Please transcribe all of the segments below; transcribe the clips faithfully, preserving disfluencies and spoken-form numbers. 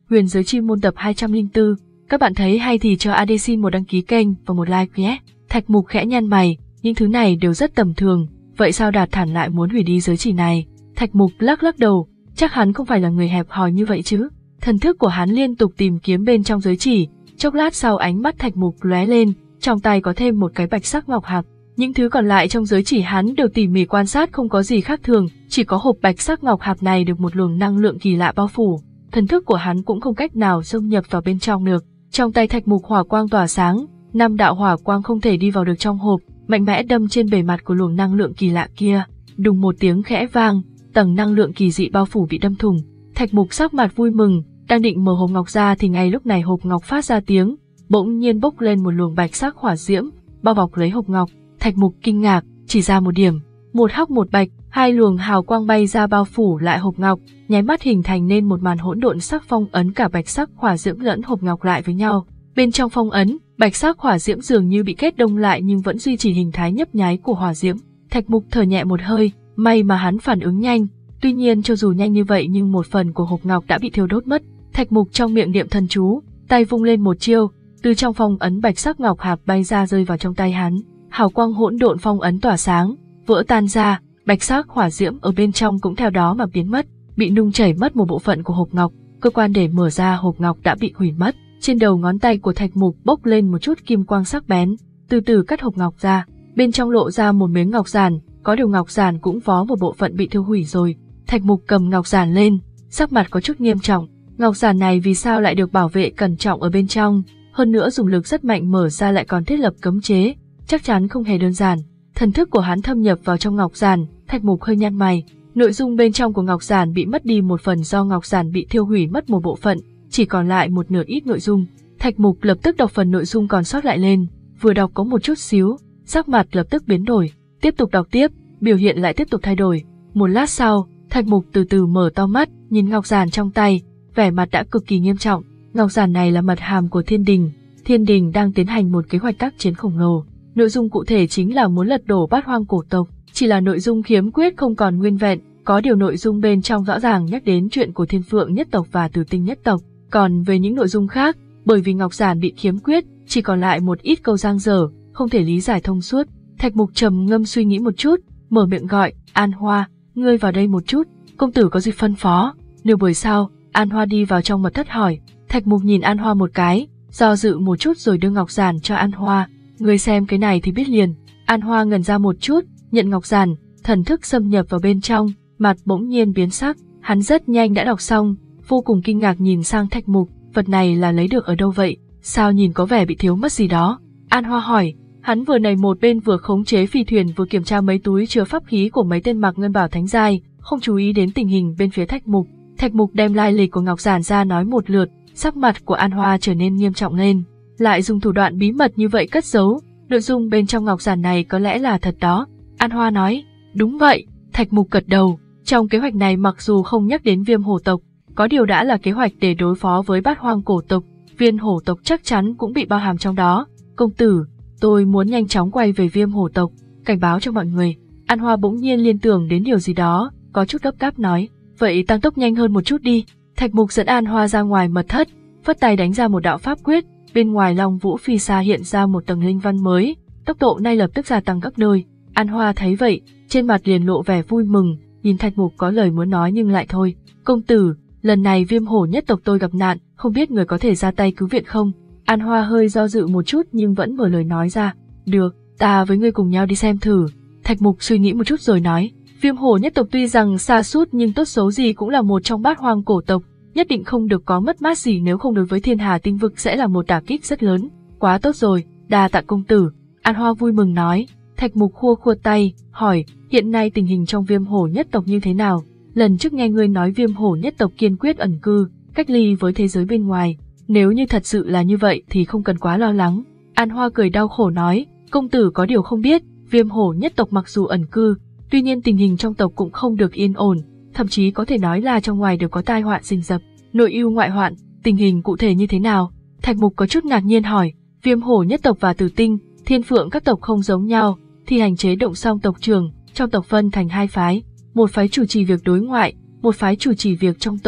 Huyền Giới Chi Môn tập hai trăm lẻ bốn. Các bạn thấy hay thì cho a đê xin một đăng ký kênh và một like nhé. Thạch Mục khẽ nhăn mày, những thứ này đều rất tầm thường, vậy sao Đạt Thản lại muốn hủy đi giới chỉ này? Thạch Mục lắc lắc đầu, chắc hắn không phải là người hẹp hòi như vậy chứ. Thần thức của hắn liên tục tìm kiếm bên trong giới chỉ, chốc lát sau ánh mắt Thạch Mục lóe lên, trong tay có thêm một cái bạch sắc ngọc hạp. Những thứ còn lại trong giới chỉ hắn đều tỉ mỉ quan sát, không có gì khác thường, chỉ có hộp bạch sắc ngọc hạp này được một luồng năng lượng kỳ lạ bao phủ. Thần thức của hắn cũng không cách nào xâm nhập vào bên trong được. Trong tay Thạch Mục hỏa quang tỏa sáng, năm đạo hỏa quang không thể đi vào được trong hộp, mạnh mẽ đâm trên bề mặt của luồng năng lượng kỳ lạ kia. Đùng một tiếng khẽ vang, tầng năng lượng kỳ dị bao phủ bị đâm thủng. Thạch Mục sắc mặt vui mừng, đang định mở hộp ngọc ra thì ngay lúc này hộp ngọc phát ra tiếng, bỗng nhiên bốc lên một luồng bạch sắc hỏa diễm, bao bọc lấy hộp ngọc. Thạch Mục kinh ngạc, chỉ ra một điểm, một hắc một bạch, hai luồng hào quang bay ra bao phủ lại hộp ngọc, nháy mắt hình thành nên một màn hỗn độn sắc phong ấn cả bạch sắc hỏa diễm lẫn hộp ngọc lại với nhau. Bên trong phong ấn, bạch sắc hỏa diễm dường như bị kết đông lại nhưng vẫn duy trì hình thái nhấp nháy của hỏa diễm. Thạch Mục thở nhẹ một hơi, may mà hắn phản ứng nhanh. Tuy nhiên cho dù nhanh như vậy nhưng một phần của hộp ngọc đã bị thiêu đốt mất. Thạch Mục trong miệng niệm thần chú, tay vung lên một chiêu, từ trong phong ấn bạch sắc ngọc hạp bay ra rơi vào trong tay hắn. Hào quang hỗn độn phong ấn tỏa sáng, vỡ tan ra, bạch sắc hỏa diễm ở bên trong cũng theo đó mà biến mất, bị nung chảy mất một bộ phận của hộp ngọc. Cơ quan để mở ra hộp ngọc đã bị hủy mất. Trên đầu ngón tay của Thạch Mục bốc lên một chút kim quang sắc bén, từ từ cắt hộp ngọc ra, bên trong lộ ra một miếng ngọc giản, có điều ngọc giản cũng vó một bộ phận bị thiêu hủy rồi. Thạch Mục cầm ngọc giản lên, sắc mặt có chút nghiêm trọng. Ngọc giản này vì sao lại được bảo vệ cẩn trọng ở bên trong, hơn nữa dùng lực rất mạnh mở ra lại còn thiết lập cấm chế, chắc chắn không hề đơn giản. Thần thức của hắn thâm nhập vào trong ngọc giản, Thạch Mục hơi nhăn mày. Nội dung bên trong của ngọc giản bị mất đi một phần do ngọc giản bị thiêu hủy mất một bộ phận, chỉ còn lại một nửa ít nội dung. Thạch Mục lập tức đọc phần nội dung còn sót lại lên, vừa đọc có một chút xíu, sắc mặt lập tức biến đổi, tiếp tục đọc tiếp, biểu hiện lại tiếp tục thay đổi. Một lát sau, Thạch Mục từ từ mở to mắt, nhìn ngọc giản trong tay, vẻ mặt đã cực kỳ nghiêm trọng. Ngọc giản này là mật hàm của Thiên Đình, Thiên Đình đang tiến hành một kế hoạch tác chiến khổng lồ. Nội dung cụ thể chính là muốn lật đổ Bát Hoang cổ tộc, chỉ là nội dung khiếm khuyết không còn nguyên vẹn, có điều nội dung bên trong rõ ràng nhắc đến chuyện của Thiên Phượng nhất tộc và Tử Tinh nhất tộc. Còn về những nội dung khác, bởi vì ngọc giản bị khiếm khuyết, chỉ còn lại một ít câu dang dở, không thể lý giải thông suốt. Thạch Mục trầm ngâm suy nghĩ một chút, mở miệng gọi, An Hoa, ngươi vào đây một chút, công tử có gì phân phó. Nửa buổi sau, An Hoa đi vào trong mật thất hỏi. Thạch Mục nhìn An Hoa một cái, do dự một chút rồi đưa ngọc giản cho An Hoa. Ngươi xem cái này thì biết liền. An Hoa ngẩn ra một chút, nhận ngọc giản, thần thức xâm nhập vào bên trong, mặt bỗng nhiên biến sắc. Hắn rất nhanh đã đọc xong, vô cùng kinh ngạc nhìn sang Thạch Mục, vật này là lấy được ở đâu vậy? Sao nhìn có vẻ bị thiếu mất gì đó? An Hoa hỏi. Hắn vừa này một bên vừa khống chế phi thuyền vừa kiểm tra mấy túi chứa pháp khí của mấy tên mặc ngân bảo thánh giai, không chú ý đến tình hình bên phía Thạch Mục. Thạch Mục đem lai lịch của ngọc giản ra nói một lượt, sắc mặt của An Hoa trở nên nghiêm trọng lên. Lại dùng thủ đoạn bí mật như vậy cất giấu, nội dung bên trong ngọc giản này có lẽ là thật đó. An Hoa nói, đúng vậy. Thạch Mục gật đầu, trong kế hoạch này mặc dù không nhắc đến Viêm hổ tộc, có điều đã là kế hoạch để đối phó với Bát Hoang cổ tộc, Viêm hổ tộc chắc chắn cũng bị bao hàm trong đó. Công tử, tôi muốn nhanh chóng quay về Viêm hổ tộc, cảnh báo cho mọi người. An Hoa bỗng nhiên liên tưởng đến điều gì đó, có chút gấp gáp nói, vậy tăng tốc nhanh hơn một chút đi. Thạch Mục dẫn An Hoa ra ngoài mật thất, phất tay đánh ra một đạo pháp quyết, bên ngoài Long Vũ Phi Sa hiện ra một tầng linh văn mới, tốc độ nay lập tức gia tăng gấp đôi. An Hoa thấy vậy, trên mặt liền lộ vẻ vui mừng, nhìn Thạch Mục có lời muốn nói nhưng lại thôi. Công tử, lần này Viêm hổ nhất tộc tôi gặp nạn, không biết người có thể ra tay cứu viện không? An Hoa hơi do dự một chút nhưng vẫn mở lời nói ra. Được, ta với ngươi cùng nhau đi xem thử. Thạch Mục suy nghĩ một chút rồi nói. Viêm hổ nhất tộc tuy rằng xa sút nhưng tốt xấu gì cũng là một trong Bát Hoang cổ tộc, nhất định không được có mất mát gì, nếu không đối với Thiên Hà tinh vực sẽ là một đả kích rất lớn. Quá tốt rồi, đa tạ công tử. An Hoa vui mừng nói. Thạch Mục khua khua tay, hỏi, hiện nay tình hình trong Viêm hổ nhất tộc như thế nào? Lần trước nghe ngươi nói Viêm hổ nhất tộc kiên quyết ẩn cư, cách ly với thế giới bên ngoài. Nếu như thật sự là như vậy thì không cần quá lo lắng. An Hoa cười đau khổ nói, công tử có điều không biết, Viêm hổ nhất tộc mặc dù ẩn cư, tuy nhiên tình hình trong tộc cũng không được yên ổn, thậm chí có thể nói là trong ngoài đều có tai họa rình rập, nội ưu ngoại hoạn, tình hình cụ thể như thế nào? Thạch Mục có chút ngạc nhiên hỏi. Viêm hổ nhất tộc và Tử Tinh, Thiên Phượng các tộc không giống nhau, thi hành chế động song tộc trưởng, trong tộc phân thành hai phái, một phái chủ trì việc đối ngoại, một phái chủ trì việc trong tộc,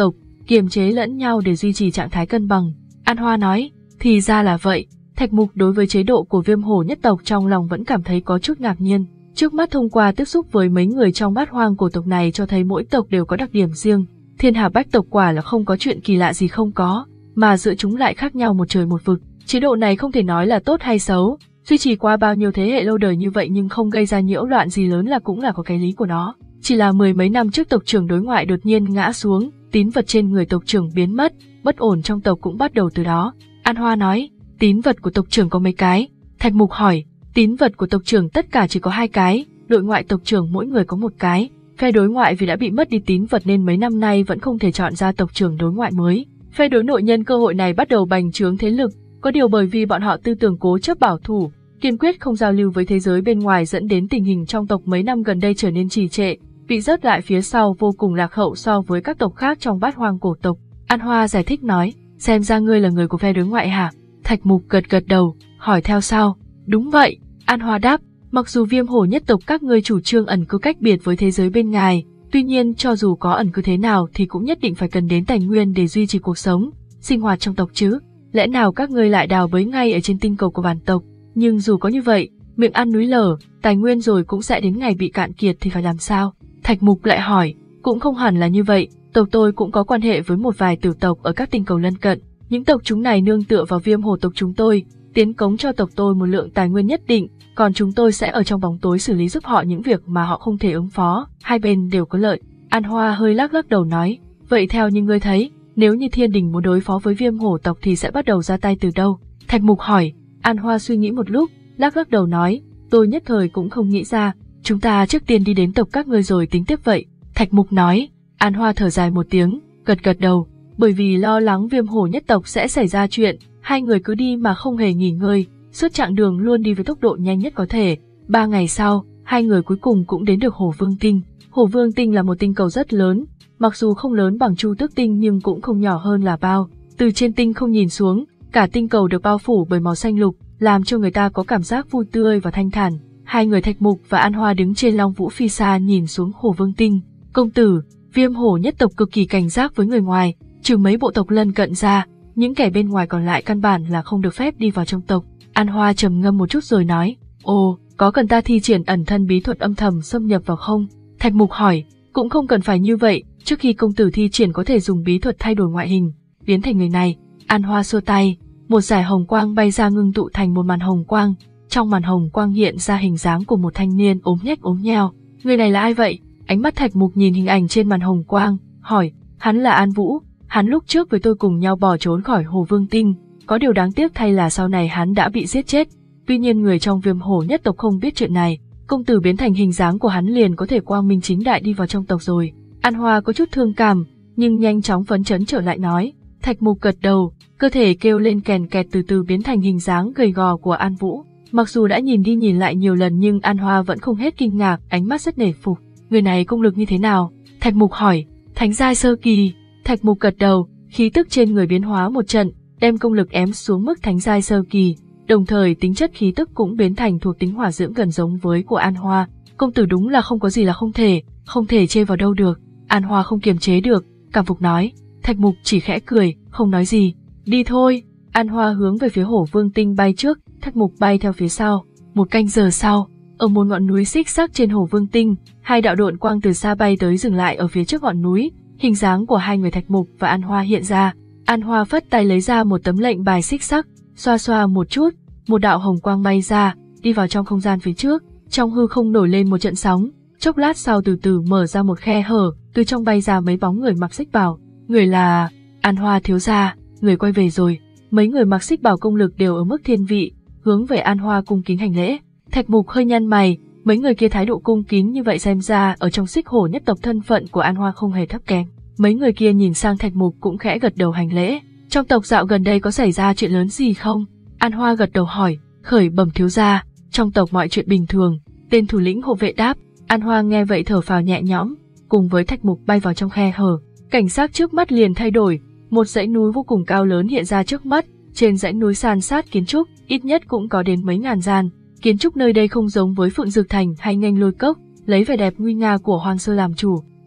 kiềm chế lẫn nhau để duy trì trạng thái cân bằng. An Hoa nói, thì ra là vậy. Thạch Mục đối với chế độ của Viêm Hổ nhất tộc trong lòng vẫn cảm thấy có chút ngạc nhiên. Trước mắt thông qua tiếp xúc với mấy người trong bát hoang cổ tộc này cho thấy mỗi tộc đều có đặc điểm riêng. Thiên Hà Bách tộc quả là không có chuyện kỳ lạ gì không có, mà giữa chúng lại khác nhau một trời một vực. Chế độ này không thể nói là tốt hay xấu, duy trì qua bao nhiêu thế hệ lâu đời như vậy nhưng không gây ra nhiễu loạn gì lớn là cũng là có cái lý của nó. Chỉ là mười mấy năm trước tộc trưởng đối ngoại đột nhiên ngã xuống, tín vật trên người tộc trưởng biến mất, bất ổn trong tộc cũng bắt đầu từ đó. An Hoa nói, tín vật của tộc trưởng có mấy cái? Thạch Mục hỏi, tín vật của tộc trưởng tất cả chỉ có hai cái, đội ngoại tộc trưởng mỗi người có một cái. Phe đối ngoại vì đã bị mất đi tín vật nên mấy năm nay vẫn không thể chọn ra tộc trưởng đối ngoại mới. Phe đối nội nhân cơ hội này bắt đầu bành trướng thế lực, có điều bởi vì bọn họ tư tưởng cố chấp bảo thủ, kiên quyết không giao lưu với thế giới bên ngoài dẫn đến tình hình trong tộc mấy năm gần đây trở nên trì trệ, bị rớt lại phía sau vô cùng lạc hậu so với các tộc khác trong bát hoang cổ tộc. An Hoa giải thích nói, xem ra ngươi là người của phe đối ngoại hả? Thạch Mục gật gật đầu, hỏi theo sau. Đúng vậy, An Hoa đáp, mặc dù Viêm Hổ nhất tộc các ngươi chủ trương ẩn cư cách biệt với thế giới bên ngoài, tuy nhiên cho dù có ẩn cư thế nào thì cũng nhất định phải cần đến tài nguyên để duy trì cuộc sống, sinh hoạt trong tộc chứ. Lẽ nào các ngươi lại đào bới ngay ở trên tinh cầu của bản tộc? Nhưng dù có như vậy, miệng ăn núi lở, tài nguyên rồi cũng sẽ đến ngày bị cạn kiệt thì phải làm sao? Thạch Mục lại hỏi, cũng không hẳn là như vậy, tộc tôi cũng có quan hệ với một vài tiểu tộc ở các tinh cầu lân cận. Những tộc chúng này nương tựa vào Viêm Hổ tộc chúng tôi, tiến cống cho tộc tôi một lượng tài nguyên nhất định, còn chúng tôi sẽ ở trong bóng tối xử lý giúp họ những việc mà họ không thể ứng phó, hai bên đều có lợi. An Hoa hơi lắc lắc đầu nói, vậy theo như ngươi thấy, nếu như Thiên Đình muốn đối phó với Viêm Hổ tộc thì sẽ bắt đầu ra tay từ đâu? Thạch Mục hỏi. An Hoa suy nghĩ một lúc, lắc lắc đầu nói, tôi nhất thời cũng không nghĩ ra, chúng ta trước tiên đi đến tộc các ngươi rồi tính tiếp vậy. Thạch Mục nói. An Hoa thở dài một tiếng, gật gật đầu, bởi vì lo lắng Viêm Hổ nhất tộc sẽ xảy ra chuyện, hai người cứ đi mà không hề nghỉ ngơi, suốt chặng đường luôn đi với tốc độ nhanh nhất có thể. Ba ngày sau, hai người cuối cùng cũng đến được Hổ Vương Tinh. Hổ Vương Tinh là một tinh cầu rất lớn, mặc dù không lớn bằng Chu Tước Tinh nhưng cũng không nhỏ hơn là bao. Từ trên tinh không nhìn xuống, cả tinh cầu được bao phủ bởi màu xanh lục, làm cho người ta có cảm giác vui tươi và thanh thản. Hai người Thạch Mục và An Hoa đứng trên Long Vũ Phi xa nhìn xuống Hổ Vương Tinh. Công tử, Viêm Hổ nhất tộc cực kỳ cảnh giác với người ngoài, trừ mấy bộ tộc lân cận ra, những kẻ bên ngoài còn lại căn bản là không được phép đi vào trong tộc. An Hoa trầm ngâm một chút rồi nói, ồ, có cần ta thi triển ẩn thân bí thuật âm thầm xâm nhập vào không? Thạch Mục hỏi, cũng không cần phải như vậy, trước khi công tử thi triển có thể dùng bí thuật thay đổi ngoại hình, biến thành người này. An Hoa xua tay, một dải hồng quang bay ra ngưng tụ thành một màn hồng quang, trong màn hồng quang hiện ra hình dáng của một thanh niên ốm nhách ốm nheo. Người này là ai vậy? Ánh mắt Thạch Mục nhìn hình ảnh trên màn hồng quang, hỏi, hắn là An Vũ, hắn lúc trước với tôi cùng nhau bỏ trốn khỏi Hổ Vương Tinh, có điều đáng tiếc thay là sau này hắn đã bị giết chết. Tuy nhiên người trong Viêm Hổ nhất tộc không biết chuyện này, công tử biến thành hình dáng của hắn liền có thể quang minh chính đại đi vào trong tộc rồi. An Hoa có chút thương cảm, nhưng nhanh chóng phấn chấn trở lại nói. Thạch Mục gật đầu, cơ thể kêu lên kèn kẹt từ từ biến thành hình dáng gầy gò của An Vũ. Mặc dù đã nhìn đi nhìn lại nhiều lần nhưng An Hoa vẫn không hết kinh ngạc, ánh mắt rất nể phục. Người này công lực như thế nào? Thạch Mục hỏi. Thánh giai sơ kỳ. Thạch Mục gật đầu, khí tức trên người biến hóa một trận, đem công lực ém xuống mức thánh giai sơ kỳ, đồng thời tính chất khí tức cũng biến thành thuộc tính hỏa dưỡng gần giống với của An Hoa. Công tử đúng là không có gì là không thể, không thể chê vào đâu được. An Hoa không kiềm chế được, cảm phục nói. Thạch Mục chỉ khẽ cười, không nói gì. Đi thôi. An Hoa hướng về phía Hổ Vương Tinh bay trước, Thạch Mục bay theo phía sau. Một canh giờ sau, ở một ngọn núi xích sắc trên Hổ Vương Tinh, hai đạo độn quang từ xa bay tới dừng lại ở phía trước ngọn núi. Hình dáng của hai người Thạch Mục và An Hoa hiện ra. An Hoa phất tay lấy ra một tấm lệnh bài xích sắc, xoa xoa một chút, một đạo hồng quang bay ra, đi vào trong không gian phía trước. Trong hư không nổi lên một trận sóng, chốc lát sau từ từ mở ra một khe hở, từ trong bay ra mấy bóng người mặc xích bào. Người là An Hoa thiếu gia, người quay về rồi. Mấy người mặc xích bào công lực đều ở mức thiên vị, hướng về An Hoa cung kính hành lễ. Thạch Mục hơi nhăn mày, mấy người kia thái độ cung kính như vậy xem ra ở trong Xích Hổ nhất tộc thân phận của An Hoa không hề thấp kém. Mấy người kia nhìn sang Thạch Mục cũng khẽ gật đầu hành lễ. Trong tộc dạo gần đây có xảy ra chuyện lớn gì không? An Hoa gật đầu hỏi. Khởi bẩm thiếu gia, trong tộc mọi chuyện bình thường. Tên thủ lĩnh hộ vệ đáp. An Hoa nghe vậy thở phào nhẹ nhõm, cùng với Thạch Mục bay vào trong khe hở. Cảnh sắc trước mắt liền thay đổi, một dãy núi vô cùng cao lớn hiện ra trước mắt. Trên dãy núi san sát kiến trúc, ít nhất cũng có đến mấy ngàn gian. Kiến trúc nơi đây không giống với Phượng Dược Thành hay Nghênh Lôi Cốc, lấy vẻ đẹp nguy nga của hoang sơ làm chủ.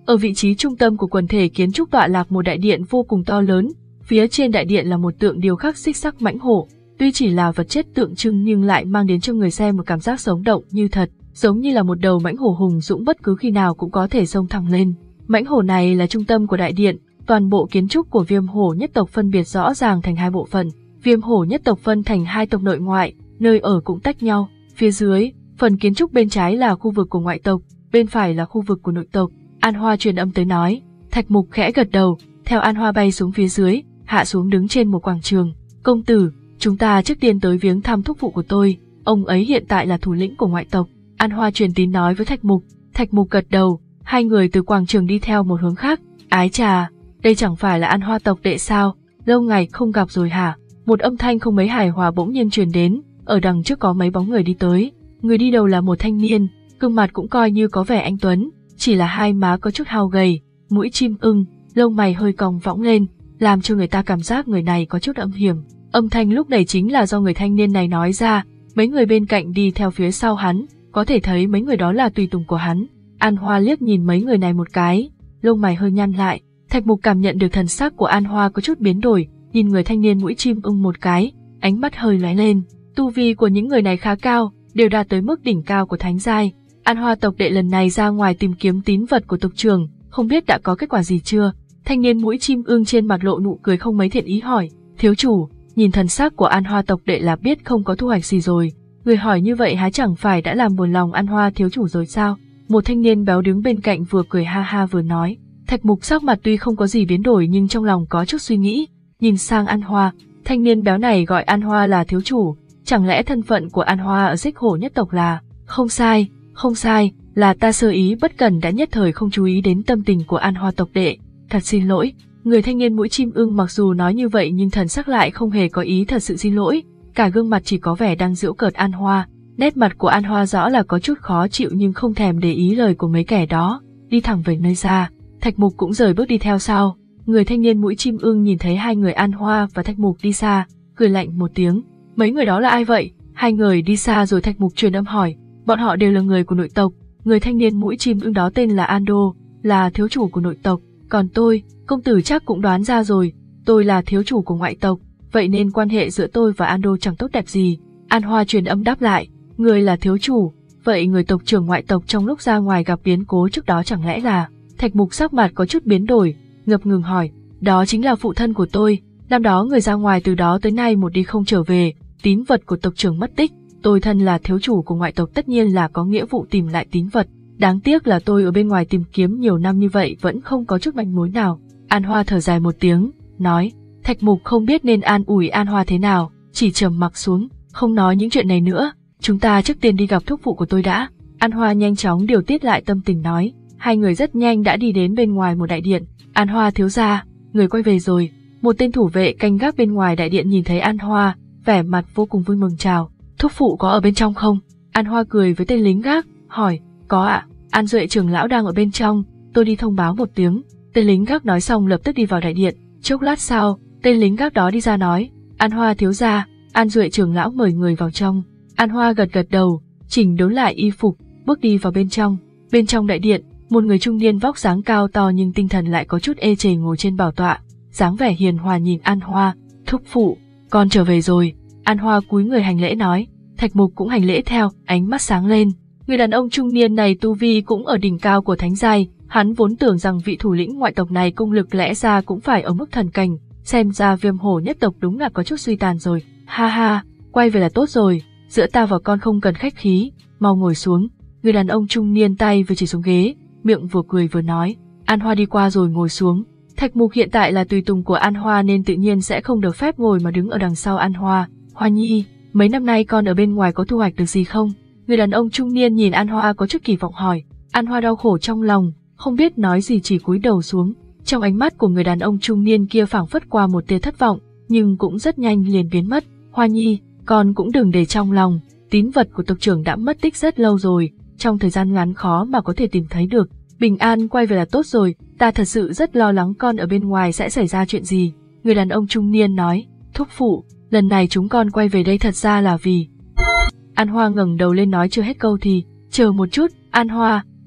Ở vị trí trung tâm của quần thể kiến trúc tọa lạc một đại điện vô cùng to lớn, phía trên đại điện là một tượng điêu khắc xích sắc mãnh hổ, tuy chỉ là vật chất tượng trưng nhưng lại mang đến cho người xem một cảm giác sống động như thật, giống như là một đầu mãnh hổ hùng dũng bất cứ khi nào cũng có thể xông thẳng lên. Mãnh hổ này là trung tâm của đại điện, toàn bộ kiến trúc của Viêm hổ nhất tộc phân biệt rõ ràng thành hai bộ phận. Viêm hổ nhất tộc phân thành hai tộc nội ngoại, nơi ở cũng tách nhau. Phía dưới, phần kiến trúc bên trái là khu vực của ngoại tộc, bên phải là khu vực của nội tộc. An Hoa truyền âm tới nói. Thạch Mục khẽ gật đầu, theo An Hoa bay xuống phía dưới, hạ xuống đứng trên một quảng trường. Công tử, chúng ta trước tiên tới viếng thăm thúc phụ của tôi, ông ấy hiện tại là thủ lĩnh của ngoại tộc. An Hoa truyền tín nói với Thạch Mục. Thạch Mục gật đầu, hai người từ quảng trường đi theo một hướng khác. Ái chà, đây chẳng phải là An Hoa tộc đệ sao, lâu ngày không gặp rồi hả? Một âm thanh không mấy hài hòa bỗng nhiên truyền đến, ở đằng trước có mấy bóng người đi tới. Người đi đầu là một thanh niên, gương mặt cũng coi như có vẻ anh tuấn, chỉ là hai má có chút hao gầy, mũi chim ưng, lông mày hơi cong võng lên, làm cho người ta cảm giác người này có chút âm hiểm. Âm thanh lúc này chính là do người thanh niên này nói ra, mấy người bên cạnh đi theo phía sau hắn, có thể thấy mấy người đó là tùy tùng của hắn. An Hoa liếc nhìn mấy người này một cái, lông mày hơi nhăn lại. Thạch Mục cảm nhận được thần sắc của An Hoa có chút biến đổi, nhìn người thanh niên mũi chim ưng một cái, ánh mắt hơi lóe lên. Tu vi của những người này khá cao, đều đạt tới mức đỉnh cao của thánh giai. An Hoa tộc đệ lần này ra ngoài tìm kiếm tín vật của tộc trưởng, không biết đã có kết quả gì chưa? Thanh niên mũi chim ưng trên mặt lộ nụ cười không mấy thiện ý hỏi. Thiếu chủ, nhìn thần sắc của An Hoa tộc đệ là biết không có thu hoạch gì rồi. Người hỏi như vậy há chẳng phải đã làm buồn lòng An Hoa thiếu chủ rồi sao? Một thanh niên béo đứng bên cạnh vừa cười ha ha vừa nói. Thạch Mục sắc mặt tuy không có gì biến đổi nhưng trong lòng có chút suy nghĩ, nhìn sang An Hoa, thanh niên béo này gọi An Hoa là thiếu chủ, chẳng lẽ thân phận của An Hoa ở Xích Hổ nhất tộc là... Không sai, không sai, là ta sơ ý bất cẩn đã nhất thời không chú ý đến tâm tình của An Hoa tộc đệ, thật xin lỗi. Người thanh niên mũi chim ưng mặc dù nói như vậy nhưng thần sắc lại không hề có ý thật sự xin lỗi, cả gương mặt chỉ có vẻ đang giễu cợt An Hoa. Nét mặt của An Hoa rõ là có chút khó chịu nhưng không thèm để ý lời của mấy kẻ đó, đi thẳng về nơi xa. Thạch Mục cũng rời bước đi theo sau. Người thanh niên mũi chim ưng nhìn thấy hai người An Hoa và Thạch Mục đi xa, cười lạnh một tiếng. Mấy người đó là ai vậy? Hai người đi xa rồi Thạch Mục truyền âm hỏi. Bọn họ đều là người của nội tộc. Người thanh niên mũi chim ưng đó tên là Ando, là thiếu chủ của nội tộc. Còn tôi, công tử chắc cũng đoán ra rồi, tôi là thiếu chủ của ngoại tộc. Vậy nên quan hệ giữa tôi và Ando chẳng tốt đẹp gì. An Hoa truyền âm đáp lại. Người là thiếu chủ, vậy người tộc trưởng ngoại tộc trong lúc ra ngoài gặp biến cố trước đó chẳng lẽ là... Thạch Mục sắc mặt có chút biến đổi, ngập ngừng hỏi, đó chính là phụ thân của tôi, năm đó người ra ngoài từ đó tới nay một đi không trở về, tín vật của tộc trưởng mất tích, tôi thân là thiếu chủ của ngoại tộc tất nhiên là có nghĩa vụ tìm lại tín vật, đáng tiếc là tôi ở bên ngoài tìm kiếm nhiều năm như vậy vẫn không có chút manh mối nào. An Hoa thở dài một tiếng, nói, Thạch Mục không biết nên an ủi An Hoa thế nào, chỉ trầm mặc xuống, không nói những chuyện này nữa, chúng ta trước tiên đi gặp thúc phụ của tôi đã. An Hoa nhanh chóng điều tiết lại tâm tình nói. Hai người rất nhanh đã đi đến bên ngoài một đại điện. An Hoa thiếu gia, người quay về rồi. Một tên thủ vệ canh gác bên ngoài đại điện nhìn thấy An Hoa, vẻ mặt vô cùng vui mừng chào. Thúc phụ có ở bên trong không? An Hoa cười với tên lính gác, hỏi, có ạ, An Duệ trưởng lão đang ở bên trong, tôi đi thông báo một tiếng. Tên lính gác nói xong lập tức đi vào đại điện. Chốc lát sau, tên lính gác đó đi ra nói, An Hoa thiếu gia, An Duệ trưởng lão mời người vào trong. An Hoa gật gật đầu, chỉnh đốn lại y phục, bước đi vào bên trong. Bên trong đại điện, một người trung niên vóc dáng cao to nhưng tinh thần lại có chút ê chề ngồi trên bảo tọa, dáng vẻ hiền hòa nhìn An Hoa. Thúc phụ, con trở về rồi. An Hoa cúi người hành lễ nói. Thạch Mục cũng hành lễ theo, ánh mắt sáng lên. Người đàn ông trung niên này tu vi cũng ở đỉnh cao của thánh giai, hắn vốn tưởng rằng vị thủ lĩnh ngoại tộc này công lực lẽ ra cũng phải ở mức thần cảnh, xem ra Viêm hổ nhất tộc đúng là có chút suy tàn rồi. Ha ha, quay về là tốt rồi, giữa ta và con không cần khách khí, mau ngồi xuống. Người đàn ông trung niên tay vừa chỉ xuống ghế, miệng vừa cười vừa nói. An Hoa đi qua rồi ngồi xuống. Thạch Mục hiện tại là tùy tùng của An Hoa nên tự nhiên sẽ không được phép ngồi mà đứng ở đằng sau An Hoa. Hoa nhi, mấy năm nay con ở bên ngoài có thu hoạch được gì không? Người đàn ông trung niên nhìn An Hoa có chút kỳ vọng hỏi. An Hoa đau khổ trong lòng, không biết nói gì chỉ cúi đầu xuống. Trong ánh mắt của người đàn ông trung niên kia phảng phất qua một tia thất vọng, nhưng cũng rất nhanh liền biến mất. Hoa nhi, con cũng đừng để trong lòng, tín vật của tộc trưởng đã mất tích rất lâu rồi, trong thời gian ngắn khó mà có thể tìm thấy được. Bình an quay về là tốt rồi, ta thật sự rất lo lắng con ở bên ngoài sẽ xảy ra chuyện gì. Người đàn ông trung niên nói. Thúc phụ, lần này chúng con quay về đây thật ra là vì... An Hoa ngẩng đầu lên nói chưa hết câu thì, chờ một chút, An Hoa,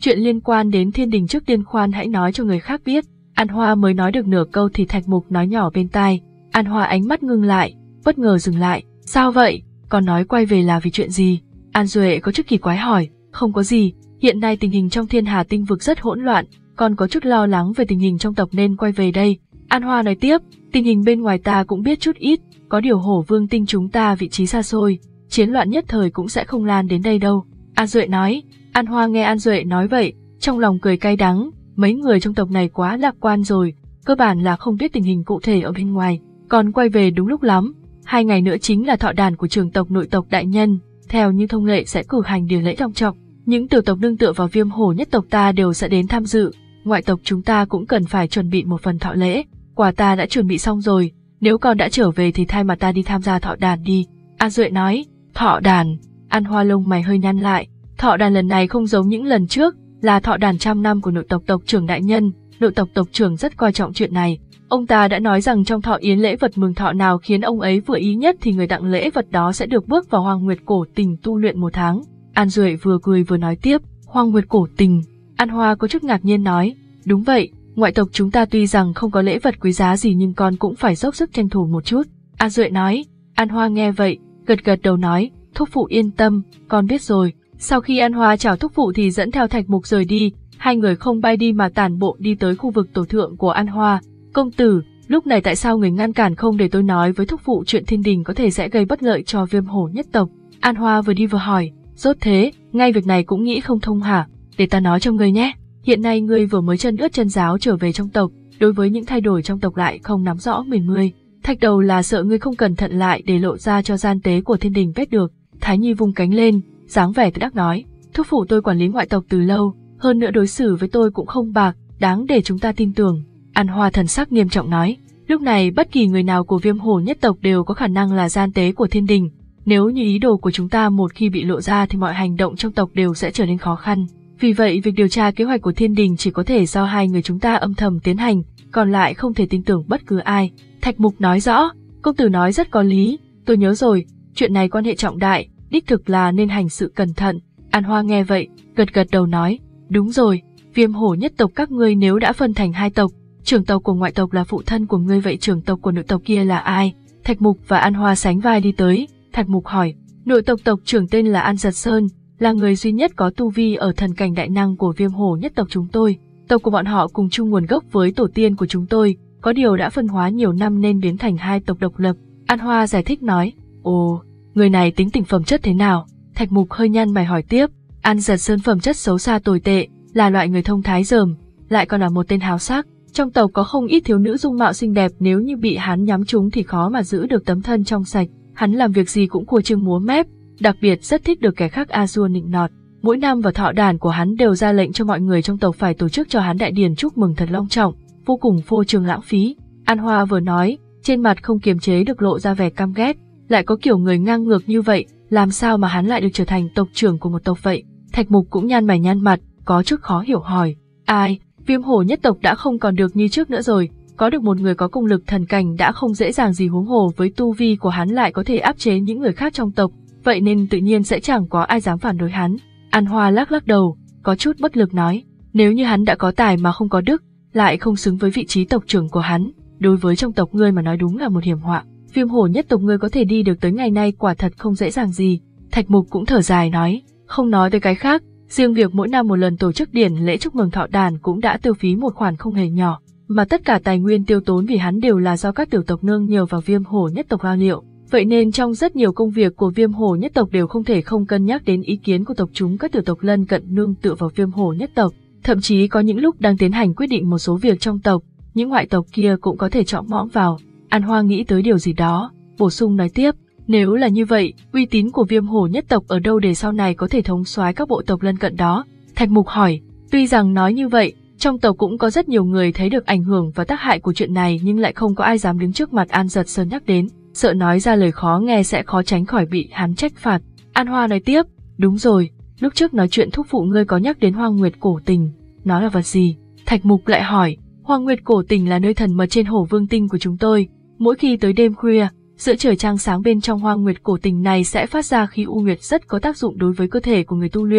chuyện liên quan đến thiên đình trước tiên khoan hãy nói cho người khác biết. An Hoa mới nói được nửa câu thì Thạch Mục nói nhỏ bên tai. An Hoa ánh mắt ngưng lại, bất ngờ dừng lại. Sao vậy? Còn nói quay về là vì chuyện gì? An Duệ có chút kỳ quái hỏi. Không có gì, hiện nay tình hình trong Thiên Hà tinh vực rất hỗn loạn, còn có chút lo lắng về tình hình trong tộc nên quay về đây. An Hoa nói tiếp, tình hình bên ngoài ta cũng biết chút ít, có điều Hổ Vương tinh chúng ta vị trí xa xôi, chiến loạn nhất thời cũng sẽ không lan đến đây đâu. An Duệ nói. An Hoa nghe An Duệ nói vậy, trong lòng cười cay đắng, mấy người trong tộc này quá lạc quan rồi, cơ bản là không biết tình hình cụ thể ở bên ngoài, còn quay về đúng lúc lắm. Hai ngày nữa chính là thọ đàn của trưởng tộc nội tộc đại nhân, theo như thông lệ sẽ cử hành điều lễ long trọng, những tiểu tộc nương tựa vào Viêm Hổ nhất tộc ta đều sẽ đến tham dự, ngoại tộc chúng ta cũng cần phải chuẩn bị một phần thọ lễ, quà ta đã chuẩn bị xong rồi, nếu con đã trở về thì thay mặt ta đi tham gia thọ đàn đi. An Duệ nói. Thọ đàn? An Hoa lông mày hơi nhăn lại. Thọ đàn lần này không giống những lần trước, là thọ đàn trăm năm của nội tộc tộc trưởng đại nhân, nội tộc tộc trưởng rất coi trọng chuyện này. Ông ta đã nói rằng trong thọ yến lễ vật mừng thọ nào khiến ông ấy vừa ý nhất thì người tặng lễ vật đó sẽ được bước vào Hoang Nguyệt Cổ Tình tu luyện một tháng. An Duệ vừa cười vừa nói tiếp, Hoang Nguyệt Cổ Tình. An Hoa có chút ngạc nhiên nói, đúng vậy, ngoại tộc chúng ta tuy rằng không có lễ vật quý giá gì nhưng con cũng phải dốc sức tranh thủ một chút. An Duệ nói. An Hoa nghe vậy, gật gật đầu nói, thúc phụ yên tâm, con biết rồi. Sau khi An Hoa chào thúc phụ thì dẫn theo Thạch Mục rời đi, hai người không bay đi mà tản bộ đi tới khu vực tổ thượng của An Hoa. Công tử, lúc này tại sao người ngăn cản không để tôi nói với thúc phụ chuyện thiên đình có thể sẽ gây bất lợi cho Viêm Hổ nhất tộc? An Hoa vừa đi vừa hỏi, rốt thế, ngay việc này cũng nghĩ không thông hả? Để ta nói cho ngươi nhé, hiện nay ngươi vừa mới chân ướt chân ráo trở về trong tộc, đối với những thay đổi trong tộc lại không nắm rõ mình ngươi. Thạch đầu là sợ ngươi không cẩn thận lại để lộ ra cho gian tế của thiên đình biết được. Thái Nhi vung cánh lên, dáng vẻ tự đắc nói, thúc phụ tôi quản lý ngoại tộc từ lâu, hơn nữa đối xử với tôi cũng không bạc, đáng để chúng ta tin tưởng. An Hoa thần sắc nghiêm trọng nói, lúc này bất kỳ người nào của Viêm Hổ nhất tộc đều có khả năng là gian tế của thiên đình, nếu như ý đồ của chúng ta một khi bị lộ ra thì mọi hành động trong tộc đều sẽ trở nên khó khăn. Vì vậy việc điều tra kế hoạch của thiên đình chỉ có thể do hai người chúng ta âm thầm tiến hành, còn lại không thể tin tưởng bất cứ ai. Thạch Mục nói rõ, công tử nói rất có lý, tôi nhớ rồi, chuyện này quan hệ trọng đại, đích thực là nên hành sự cẩn thận. An Hoa nghe vậy, gật gật đầu nói, đúng rồi, Viêm Hổ nhất tộc các ngươi nếu đã phân thành hai tộc, trưởng tộc của ngoại tộc là phụ thân của ngươi, vậy trưởng tộc của nội tộc kia là ai? Thạch Mục và An Hoa sánh vai đi tới, Thạch Mục hỏi, nội tộc tộc trưởng tên là An Giật Sơn, là người duy nhất có tu vi ở thần cảnh đại năng của Viêm Hổ nhất tộc chúng tôi, tộc của bọn họ cùng chung nguồn gốc với tổ tiên của chúng tôi, có điều đã phân hóa nhiều năm nên biến thành hai tộc độc lập. An Hoa giải thích nói, ồ, người này tính tình phẩm chất thế nào? Thạch Mục hơi nhăn mày hỏi tiếp. An Giật Sơn phẩm chất xấu xa tồi tệ, là loại người thông thái dởm, lại còn là một tên háo sắc. Trong tộc có không ít thiếu nữ dung mạo xinh đẹp, nếu như bị hắn nhắm trúng thì khó mà giữ được tấm thân trong sạch. Hắn làm việc gì cũng cua trương múa mép, đặc biệt rất thích được kẻ khác a dua nịnh nọt. Mỗi năm vào thọ đàn của hắn đều ra lệnh cho mọi người trong tộc phải tổ chức cho hắn đại điển chúc mừng thật long trọng, vô cùng phô trương lãng phí. An Hoa vừa nói, trên mặt không kiềm chế được lộ ra vẻ căm ghét, lại có kiểu người ngang ngược như vậy, làm sao mà hắn lại được trở thành tộc trưởng của một tộc vậy? Thạch Mục cũng nhăn mày nhăn mặt, có chút khó hiểu hỏi, ai? Viêm Hổ nhất tộc đã không còn được như trước nữa rồi, có được một người có công lực thần cảnh đã không dễ dàng gì, huống hồ với tu vi của hắn lại có thể áp chế những người khác trong tộc, vậy nên tự nhiên sẽ chẳng có ai dám phản đối hắn. An Hoa lắc lắc đầu, có chút bất lực nói, nếu như hắn đã có tài mà không có đức, lại không xứng với vị trí tộc trưởng của hắn, đối với trong tộc ngươi mà nói đúng là một hiểm họa. Viêm Hổ nhất tộc ngươi có thể đi được tới ngày nay quả thật không dễ dàng gì. Thạch Mục cũng thở dài nói, không nói tới cái khác, riêng việc mỗi năm một lần tổ chức điển lễ chúc mừng thọ đàn cũng đã tiêu phí một khoản không hề nhỏ, mà tất cả tài nguyên tiêu tốn vì hắn đều là do các tiểu tộc nương nhờ vào Viêm Hổ nhất tộc lao liệu. Vậy nên trong rất nhiều công việc của Viêm Hổ nhất tộc đều không thể không cân nhắc đến ý kiến của tộc chúng các tiểu tộc lân cận nương tựa vào Viêm Hổ nhất tộc. Thậm chí có những lúc đang tiến hành quyết định một số việc trong tộc, những ngoại tộc kia cũng có thể chọn mõm vào. An Hoa nghĩ tới điều gì đó, bổ sung nói tiếp, nếu là như vậy, uy tín của Viêm Hổ nhất tộc ở đâu để sau này có thể thống soái các bộ tộc lân cận đó? Thạch Mục hỏi, tuy rằng nói như vậy, trong tộc cũng có rất nhiều người thấy được ảnh hưởng và tác hại của chuyện này nhưng lại không có ai dám đứng trước mặt An Giật Sơn nhắc đến, sợ nói ra lời khó nghe sẽ khó tránh khỏi bị hắn trách phạt. An Hoa nói tiếp, đúng rồi, lúc trước nói chuyện thúc phụ ngươi có nhắc đến Hoang Nguyệt Cổ Tình, nó là vật gì? Thạch Mục lại hỏi, Hoang Nguyệt Cổ Tình là nơi thần mật trên Hổ Vương tinh của chúng tôi, mỗi khi tới đêm khuya, giữa trời trăng sáng bên trong Hoang Nguyệt Cổ Tình này sẽ phát ra khí u nguyệt rất có tác dụng đối với cơ thể của người tu luyện,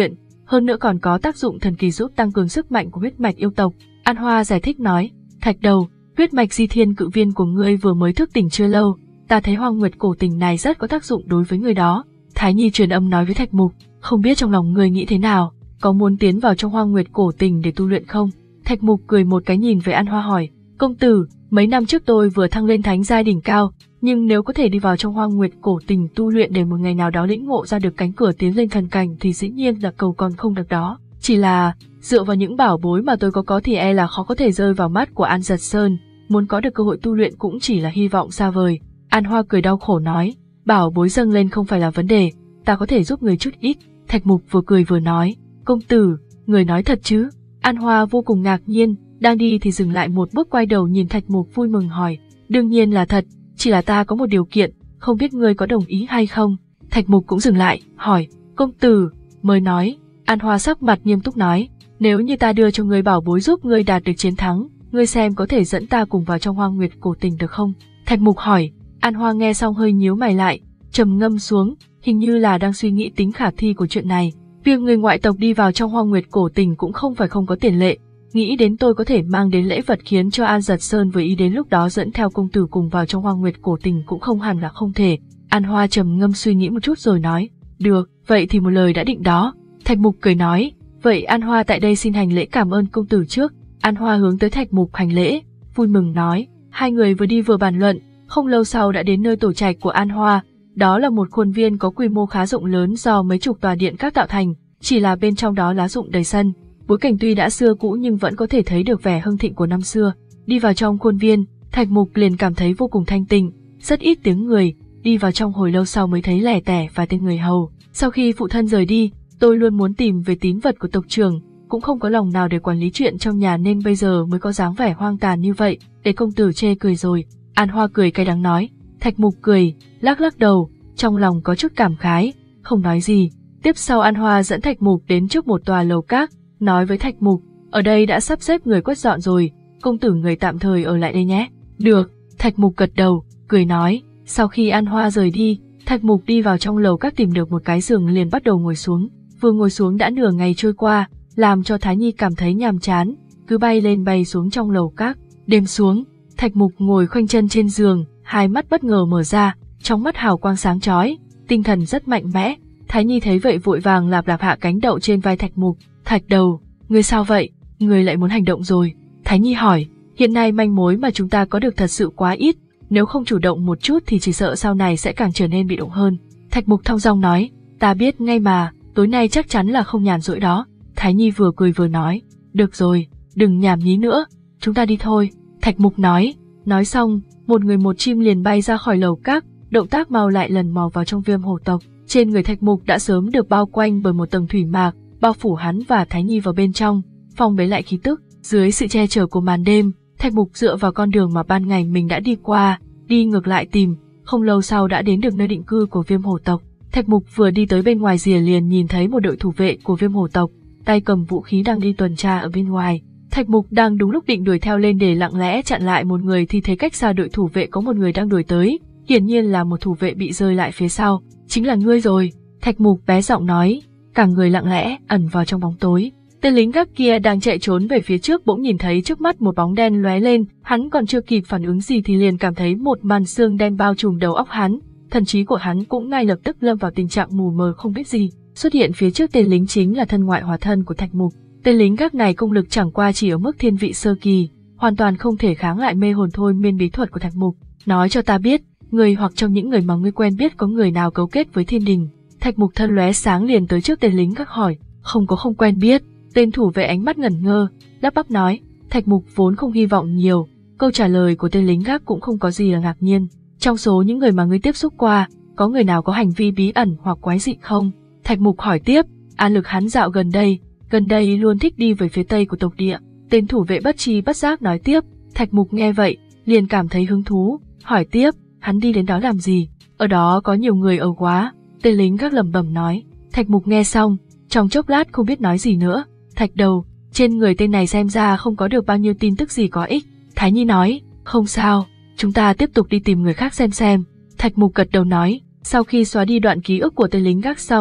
hơn nữa còn có tác dụng thần kỳ giúp tăng cường sức mạnh của huyết mạch yêu tộc. An Hoa giải thích nói, Thạch Đầu, huyết mạch di thiên cự viên của ngươi vừa mới thức tỉnh chưa lâu, ta thấy hoang nguyệt cổ tình này rất có tác dụng đối với người đó. Thái Nhi truyền âm nói với Thạch Mục, không biết trong lòng ngươi nghĩ thế nào, có muốn tiến vào trong hoang nguyệt cổ tình để tu luyện không? Thạch Mục cười một cái nhìn về An Hoa hỏi, công tử, mấy năm trước tôi vừa thăng lên thánh giai đỉnh cao, nhưng nếu có thể đi vào trong hoang nguyệt cổ tình tu luyện để một ngày nào đó lĩnh ngộ ra được cánh cửa tiến lên thần cảnh thì dĩ nhiên là cầu còn không được đó. Chỉ là, dựa vào những bảo bối mà tôi có có thì e là khó có thể rơi vào mắt của An Giật Sơn, muốn có được cơ hội tu luyện cũng chỉ là hy vọng xa vời. An Hoa cười đau khổ nói, bảo bối dâng lên không phải là vấn đề, ta có thể giúp người chút ít. Thạch Mục vừa cười vừa nói, công tử, người nói thật chứ? An Hoa vô cùng ngạc nhiên, đang đi thì dừng lại một bước quay đầu nhìn Thạch Mục vui mừng hỏi, đương nhiên là thật, chỉ là ta có một điều kiện, không biết ngươi có đồng ý hay không? Thạch Mục cũng dừng lại, hỏi, công tử, mới nói. An Hoa sắc mặt nghiêm túc nói, nếu như ta đưa cho ngươi bảo bối giúp ngươi đạt được chiến thắng, ngươi xem có thể dẫn ta cùng vào trong hoang nguyệt cổ tình được không? Thạch Mục hỏi. An Hoa nghe xong hơi nhíu mày lại, trầm ngâm xuống, hình như là đang suy nghĩ tính khả thi của chuyện này. Việc người ngoại tộc đi vào trong hoang nguyệt cổ tình cũng không phải không có tiền lệ. Nghĩ đến tôi có thể mang đến lễ vật khiến cho An Giật Sơn với ý đến lúc đó dẫn theo công tử cùng vào trong hoang nguyệt cổ tình cũng không hẳn là không thể. An Hoa trầm ngâm suy nghĩ một chút rồi nói, được, vậy thì một lời đã định đó. Thạch Mục cười nói, vậy An Hoa tại đây xin hành lễ cảm ơn công tử trước. An Hoa hướng tới Thạch Mục hành lễ, vui mừng nói, hai người vừa đi vừa bàn luận, không lâu sau đã đến nơi tổ trạch của An Hoa. Đó là một khuôn viên có quy mô khá rộng lớn do mấy chục tòa điện các tạo thành, chỉ là bên trong đó lá rụng đầy sân. Bối cảnh tuy đã xưa cũ nhưng vẫn có thể thấy được vẻ hưng thịnh của năm xưa. Đi vào trong khuôn viên, Thạch Mục liền cảm thấy vô cùng thanh tịnh, rất ít tiếng người, đi vào trong hồi lâu sau mới thấy lẻ tẻ và tên người hầu. Sau khi phụ thân rời đi, tôi luôn muốn tìm về tín vật của tộc trưởng, cũng không có lòng nào để quản lý chuyện trong nhà nên bây giờ mới có dáng vẻ hoang tàn như vậy, để công tử chê cười rồi. An Hoa cười cay đắng nói. Thạch Mục cười, lắc lắc đầu, trong lòng có chút cảm khái, không nói gì. Tiếp sau An Hoa dẫn Thạch Mục đến trước một tòa lầu các, nói với Thạch Mục, ở đây đã sắp xếp người quét dọn rồi, công tử người tạm thời ở lại đây nhé. Được, Thạch Mục gật đầu, cười nói. Sau khi An Hoa rời đi, Thạch Mục đi vào trong lầu các tìm được một cái giường liền bắt đầu ngồi xuống. Vừa ngồi xuống đã nửa ngày trôi qua, làm cho Thái Nhi cảm thấy nhàm chán, cứ bay lên bay xuống trong lầu các. Đêm xuống, Thạch Mục ngồi khoanh chân trên giường, hai mắt bất ngờ mở ra, trong mắt hào quang sáng chói, tinh thần rất mạnh mẽ. Thái Nhi thấy vậy vội vàng lạp lạp hạ cánh đậu trên vai Thạch Mục. Thạch Đầu, ngươi sao vậy? Ngươi lại muốn hành động rồi? Thái Nhi hỏi. Hiện nay manh mối mà chúng ta có được thật sự quá ít, nếu không chủ động một chút thì chỉ sợ sau này sẽ càng trở nên bị động hơn. Thạch Mục thong dong nói. Ta biết ngay mà, tối nay chắc chắn là không nhàn rỗi đó. Thái Nhi vừa cười vừa nói. Được rồi, đừng nhảm nhí nữa, chúng ta đi thôi. Thạch Mục nói. Nói xong, một người một chim liền bay ra khỏi lầu các, động tác mau lại lần mò vào trong Viêm Hổ tộc. Trên người Thạch Mục đã sớm được bao quanh bởi một tầng thủy mạc, bao phủ hắn và Thái Nhi vào bên trong, phong bế lại khí tức. Dưới sự che chở của màn đêm, Thạch Mục dựa vào con đường mà ban ngày mình đã đi qua, đi ngược lại tìm, không lâu sau đã đến được nơi định cư của Viêm Hổ tộc. Thạch Mục vừa đi tới bên ngoài rìa liền nhìn thấy một đội thủ vệ của Viêm Hổ tộc, tay cầm vũ khí đang đi tuần tra ở bên ngoài. Thạch Mục đang đúng lúc định đuổi theo lên để lặng lẽ chặn lại một người thì thấy cách xa đội thủ vệ có một người đang đuổi tới, hiển nhiên là một thủ vệ bị rơi lại phía sau. Chính là ngươi rồi, Thạch Mục bé giọng nói, cả người lặng lẽ ẩn vào trong bóng tối. Tên lính gác kia đang chạy trốn về phía trước bỗng nhìn thấy trước mắt một bóng đen lóe lên, hắn còn chưa kịp phản ứng gì thì liền cảm thấy một màn sương đen bao trùm đầu óc hắn, thần trí của hắn cũng ngay lập tức lâm vào tình trạng mù mờ không biết gì. Xuất hiện phía trước tên lính chính là thân ngoại hóa thân của Thạch Mục. Tên lính gác này công lực chẳng qua chỉ ở mức thiên vị sơ kỳ, hoàn toàn không thể kháng lại mê hồn thôi miên bí thuật của Thạch Mục. Nói cho ta biết, người hoặc trong những người mà ngươi quen biết có người nào cấu kết với thiên đình? Thạch Mục thân lóe sáng liền tới trước tên lính gác hỏi. Không có, không quen biết. Tên thủ vệ ánh mắt ngẩn ngơ, lắp bắp nói. Thạch Mục vốn không hy vọng nhiều, câu trả lời của tên lính gác cũng không có gì là ngạc nhiên. Trong số những người mà ngươi tiếp xúc qua, có người nào có hành vi bí ẩn hoặc quái dị không? Thạch Mục hỏi tiếp. An Lực hắn dạo gần đây, gần đây luôn thích đi về phía tây của tộc địa. Tên thủ vệ bất tri bất giác nói tiếp. Thạch Mục nghe vậy, liền cảm thấy hứng thú, hỏi tiếp. Hắn đi đến đó làm gì? Ở đó có nhiều người ở quá. Tên lính gác lẩm bẩm nói. Thạch Mục nghe xong, trong chốc lát không biết nói gì nữa. Thạch Đầu, trên người tên này xem ra không có được bao nhiêu tin tức gì có ích. Thái Nhi nói. Không sao, chúng ta tiếp tục đi tìm người khác xem xem. Thạch Mục gật đầu nói. Sau khi xóa đi đoạn ký ức của tên lính gác xong,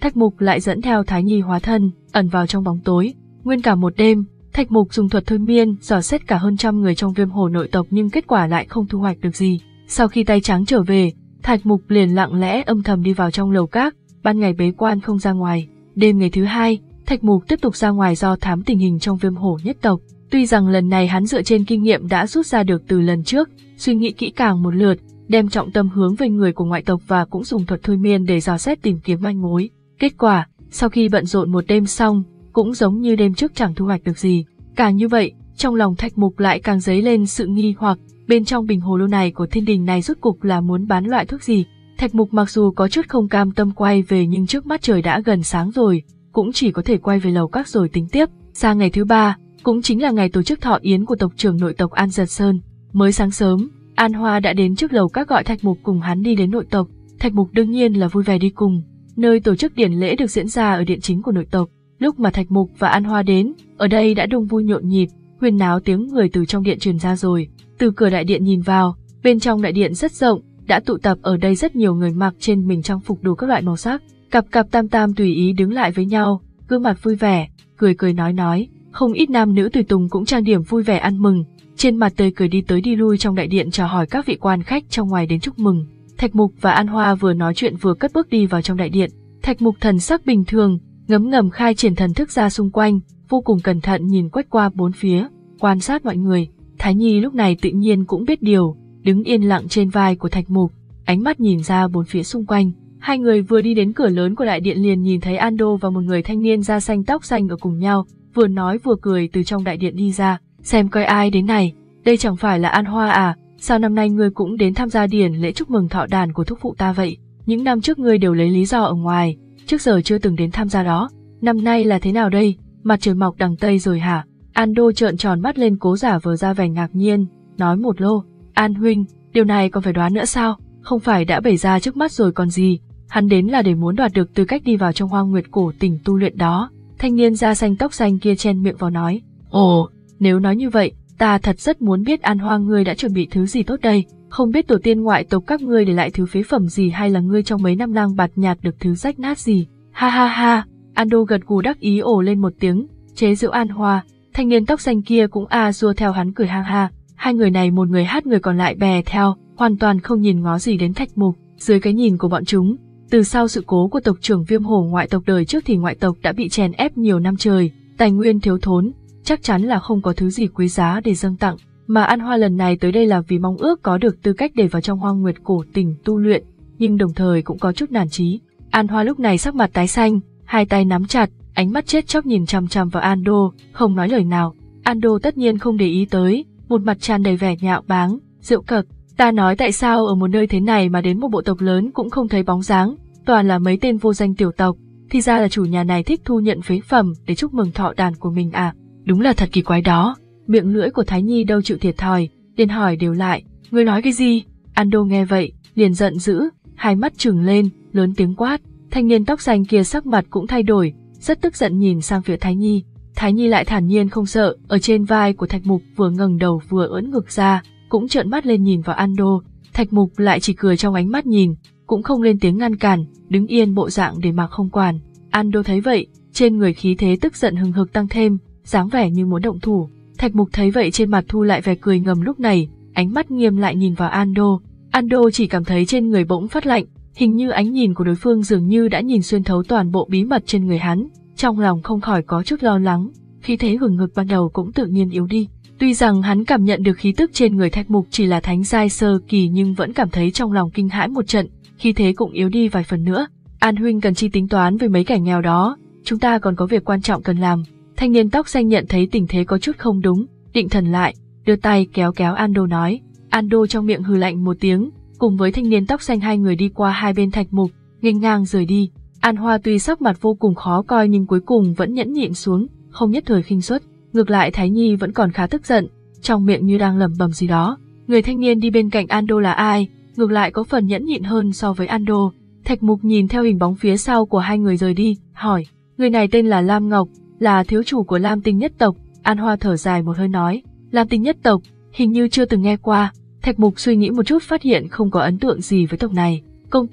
Thạch Mục lại dẫn theo Thái Nhi hóa thân, ẩn vào trong bóng tối. Nguyên cả một đêm, Thạch Mục dùng thuật thôi miên, dò xét cả hơn trăm người trong Viêm Hồ nội tộc nhưng kết quả lại không thu hoạch được gì. Sau khi tay trắng trở về, Thạch Mục liền lặng lẽ âm thầm đi vào trong lầu các, ban ngày bế quan không ra ngoài. Đêm ngày thứ hai, Thạch Mục tiếp tục ra ngoài do thám tình hình trong Viêm Hồ nhất tộc. Tuy rằng lần này hắn dựa trên kinh nghiệm đã rút ra được từ lần trước, suy nghĩ kỹ càng một lượt, đem trọng tâm hướng về người của ngoại tộc và cũng dùng thuật thôi miên để dò xét tìm kiếm manh mối. Kết quả, sau khi bận rộn một đêm xong, cũng giống như đêm trước chẳng thu hoạch được gì. Càng như vậy, trong lòng Thạch Mục lại càng dấy lên sự nghi hoặc, bên trong bình hồ lô này của thiên đình này rốt cục là muốn bán loại thuốc gì. Thạch Mục mặc dù có chút không cam tâm quay về nhưng trước mắt trời đã gần sáng rồi, cũng chỉ có thể quay về lầu các rồi tính tiếp. Sang ngày thứ ba, cũng chính là ngày tổ chức thọ yến của tộc trưởng nội tộc An Giật Sơn. Mới sáng sớm, An Hoa đã đến trước lầu các gọi Thạch Mục cùng hắn đi đến nội tộc. Thạch Mục đương nhiên là vui vẻ đi cùng. Nơi tổ chức điển lễ được diễn ra ở điện chính của nội tộc. Lúc mà Thạch Mục và An Hoa đến, ở đây đã đông vui nhộn nhịp, huyên náo tiếng người từ trong điện truyền ra rồi. Từ cửa đại điện nhìn vào, bên trong đại điện rất rộng, đã tụ tập ở đây rất nhiều người mặc trên mình trang phục đủ các loại màu sắc. Cặp cặp tam tam tùy ý đứng lại với nhau, gương mặt vui vẻ, cười cười nói nói. Không ít nam nữ tùy tùng cũng trang điểm vui vẻ ăn mừng, trên mặt tươi cười đi tới đi lui trong đại điện chào hỏi các vị quan khách trong ngoài đến chúc mừng. Thạch Mục và An Hoa vừa nói chuyện vừa cất bước đi vào trong đại điện. Thạch Mục thần sắc bình thường, ngấm ngầm khai triển thần thức ra xung quanh, vô cùng cẩn thận nhìn quét qua bốn phía, quan sát mọi người. Thái Nhi lúc này tự nhiên cũng biết điều, đứng yên lặng trên vai của Thạch Mục, ánh mắt nhìn ra bốn phía xung quanh. Hai người vừa đi đến cửa lớn của đại điện liền nhìn thấy Ando và một người thanh niên da xanh tóc xanh ở cùng nhau, vừa nói vừa cười từ trong đại điện đi ra. Xem coi ai đến này, đây chẳng phải là An Hoa à, sao năm nay ngươi cũng đến tham gia điển lễ chúc mừng thọ đàn của thúc phụ ta vậy? Những năm trước ngươi đều lấy lý do ở ngoài, trước giờ chưa từng đến tham gia đó, năm nay là thế nào đây, mặt trời mọc đằng Tây rồi hả? Ando trợn tròn mắt lên cố giả vờ ra vẻ ngạc nhiên, nói một lô. An huynh, điều này còn phải đoán nữa sao, không phải đã bày ra trước mắt rồi còn gì, hắn đến là để muốn đoạt được tư cách đi vào trong Hoang Nguyệt Cổ Tỉnh tu luyện đó. Thanh niên da xanh tóc xanh kia chen miệng vào nói, ồ, nếu nói như vậy, ta thật rất muốn biết An Hoa ngươi đã chuẩn bị thứ gì tốt đây, không biết tổ tiên ngoại tộc các ngươi để lại thứ phế phẩm gì hay là ngươi trong mấy năm lang bạt nhạt được thứ rách nát gì. Ha ha ha, Ando gật gù đắc ý ồ lên một tiếng, chế giễu An Hoa. Thanh niên tóc xanh kia cũng a dua theo hắn cười ha ha, hai người này một người hát người còn lại bè theo, hoàn toàn không nhìn ngó gì đến Thạch Mục. Dưới cái nhìn của bọn chúng, từ sau sự cố của tộc trưởng Viêm Hồ ngoại tộc đời trước thì ngoại tộc đã bị chèn ép nhiều năm trời, tài nguyên thiếu thốn, chắc chắn là không có thứ gì quý giá để dâng tặng, mà An Hoa lần này tới đây là vì mong ước có được tư cách để vào trong Hoang Nguyệt Cổ Tỉnh tu luyện, nhưng đồng thời cũng có chút nản chí. An Hoa lúc này sắc mặt tái xanh, hai tay nắm chặt, ánh mắt chết chóc nhìn chằm chằm vào Ando, không nói lời nào. Ando tất nhiên không để ý tới, một mặt tràn đầy vẻ nhạo báng, giễu cợt. Ta nói tại sao ở một nơi thế này mà đến một bộ tộc lớn cũng không thấy bóng dáng, toàn là mấy tên vô danh tiểu tộc, thì ra là chủ nhà này thích thu nhận phế phẩm để chúc mừng thọ đàn của mình à, đúng là thật kỳ quái đó. Miệng lưỡi của Thái Nhi đâu chịu thiệt thòi, liền hỏi đều lại, ngươi nói cái gì? Ando nghe vậy, liền giận dữ, hai mắt trừng lên, lớn tiếng quát. Thanh niên tóc xanh kia sắc mặt cũng thay đổi, rất tức giận nhìn sang phía Thái Nhi. Thái Nhi lại thản nhiên không sợ, ở trên vai của Thạch Mục vừa ngẩng đầu vừa ưỡn ngực ra, cũng trợn mắt lên nhìn vào Ando. Thạch Mục lại chỉ cười trong ánh mắt nhìn, cũng không lên tiếng ngăn cản, đứng yên bộ dạng để mặc không quản. Ando thấy vậy, trên người khí thế tức giận hừng hực tăng thêm, dáng vẻ như muốn động thủ. Thạch Mục thấy vậy trên mặt thu lại vẻ cười ngầm, lúc này, ánh mắt nghiêm lại nhìn vào Ando. Ando chỉ cảm thấy trên người bỗng phát lạnh, hình như ánh nhìn của đối phương dường như đã nhìn xuyên thấu toàn bộ bí mật trên người hắn, trong lòng không khỏi có chút lo lắng, khí thế hừng hực ban đầu cũng tự nhiên yếu đi. Tuy rằng hắn cảm nhận được khí tức trên người Thạch Mục chỉ là thánh giai sơ kỳ nhưng vẫn cảm thấy trong lòng kinh hãi một trận, khí thế cũng yếu đi vài phần nữa. An huynh cần chi tính toán với mấy kẻ nghèo đó, chúng ta còn có việc quan trọng cần làm. Thanh niên tóc xanh nhận thấy tình thế có chút không đúng, định thần lại, đưa tay kéo kéo Ando nói. Ando trong miệng hừ lạnh một tiếng, cùng với thanh niên tóc xanh hai người đi qua hai bên Thạch Mục, nghênh ngang rời đi. An Hoa tuy sắc mặt vô cùng khó coi nhưng cuối cùng vẫn nhẫn nhịn xuống, không nhất thời khinh suất. Ngược lại Thái Nhi vẫn còn khá tức giận, trong miệng như đang lẩm bẩm gì đó. Người thanh niên đi bên cạnh Ando là ai, ngược lại có phần nhẫn nhịn hơn so với Ando. Thạch Mục nhìn theo hình bóng phía sau của hai người rời đi, hỏi, người này tên là Lam Ngọc, là thiếu chủ của Lam Tinh nhất tộc. An Hoa thở dài một hơi nói, Lam Tinh nhất tộc, hình như chưa từng nghe qua. Thạch Mục suy nghĩ một chút phát hiện không có ấn tượng gì với tộc này. Công tử,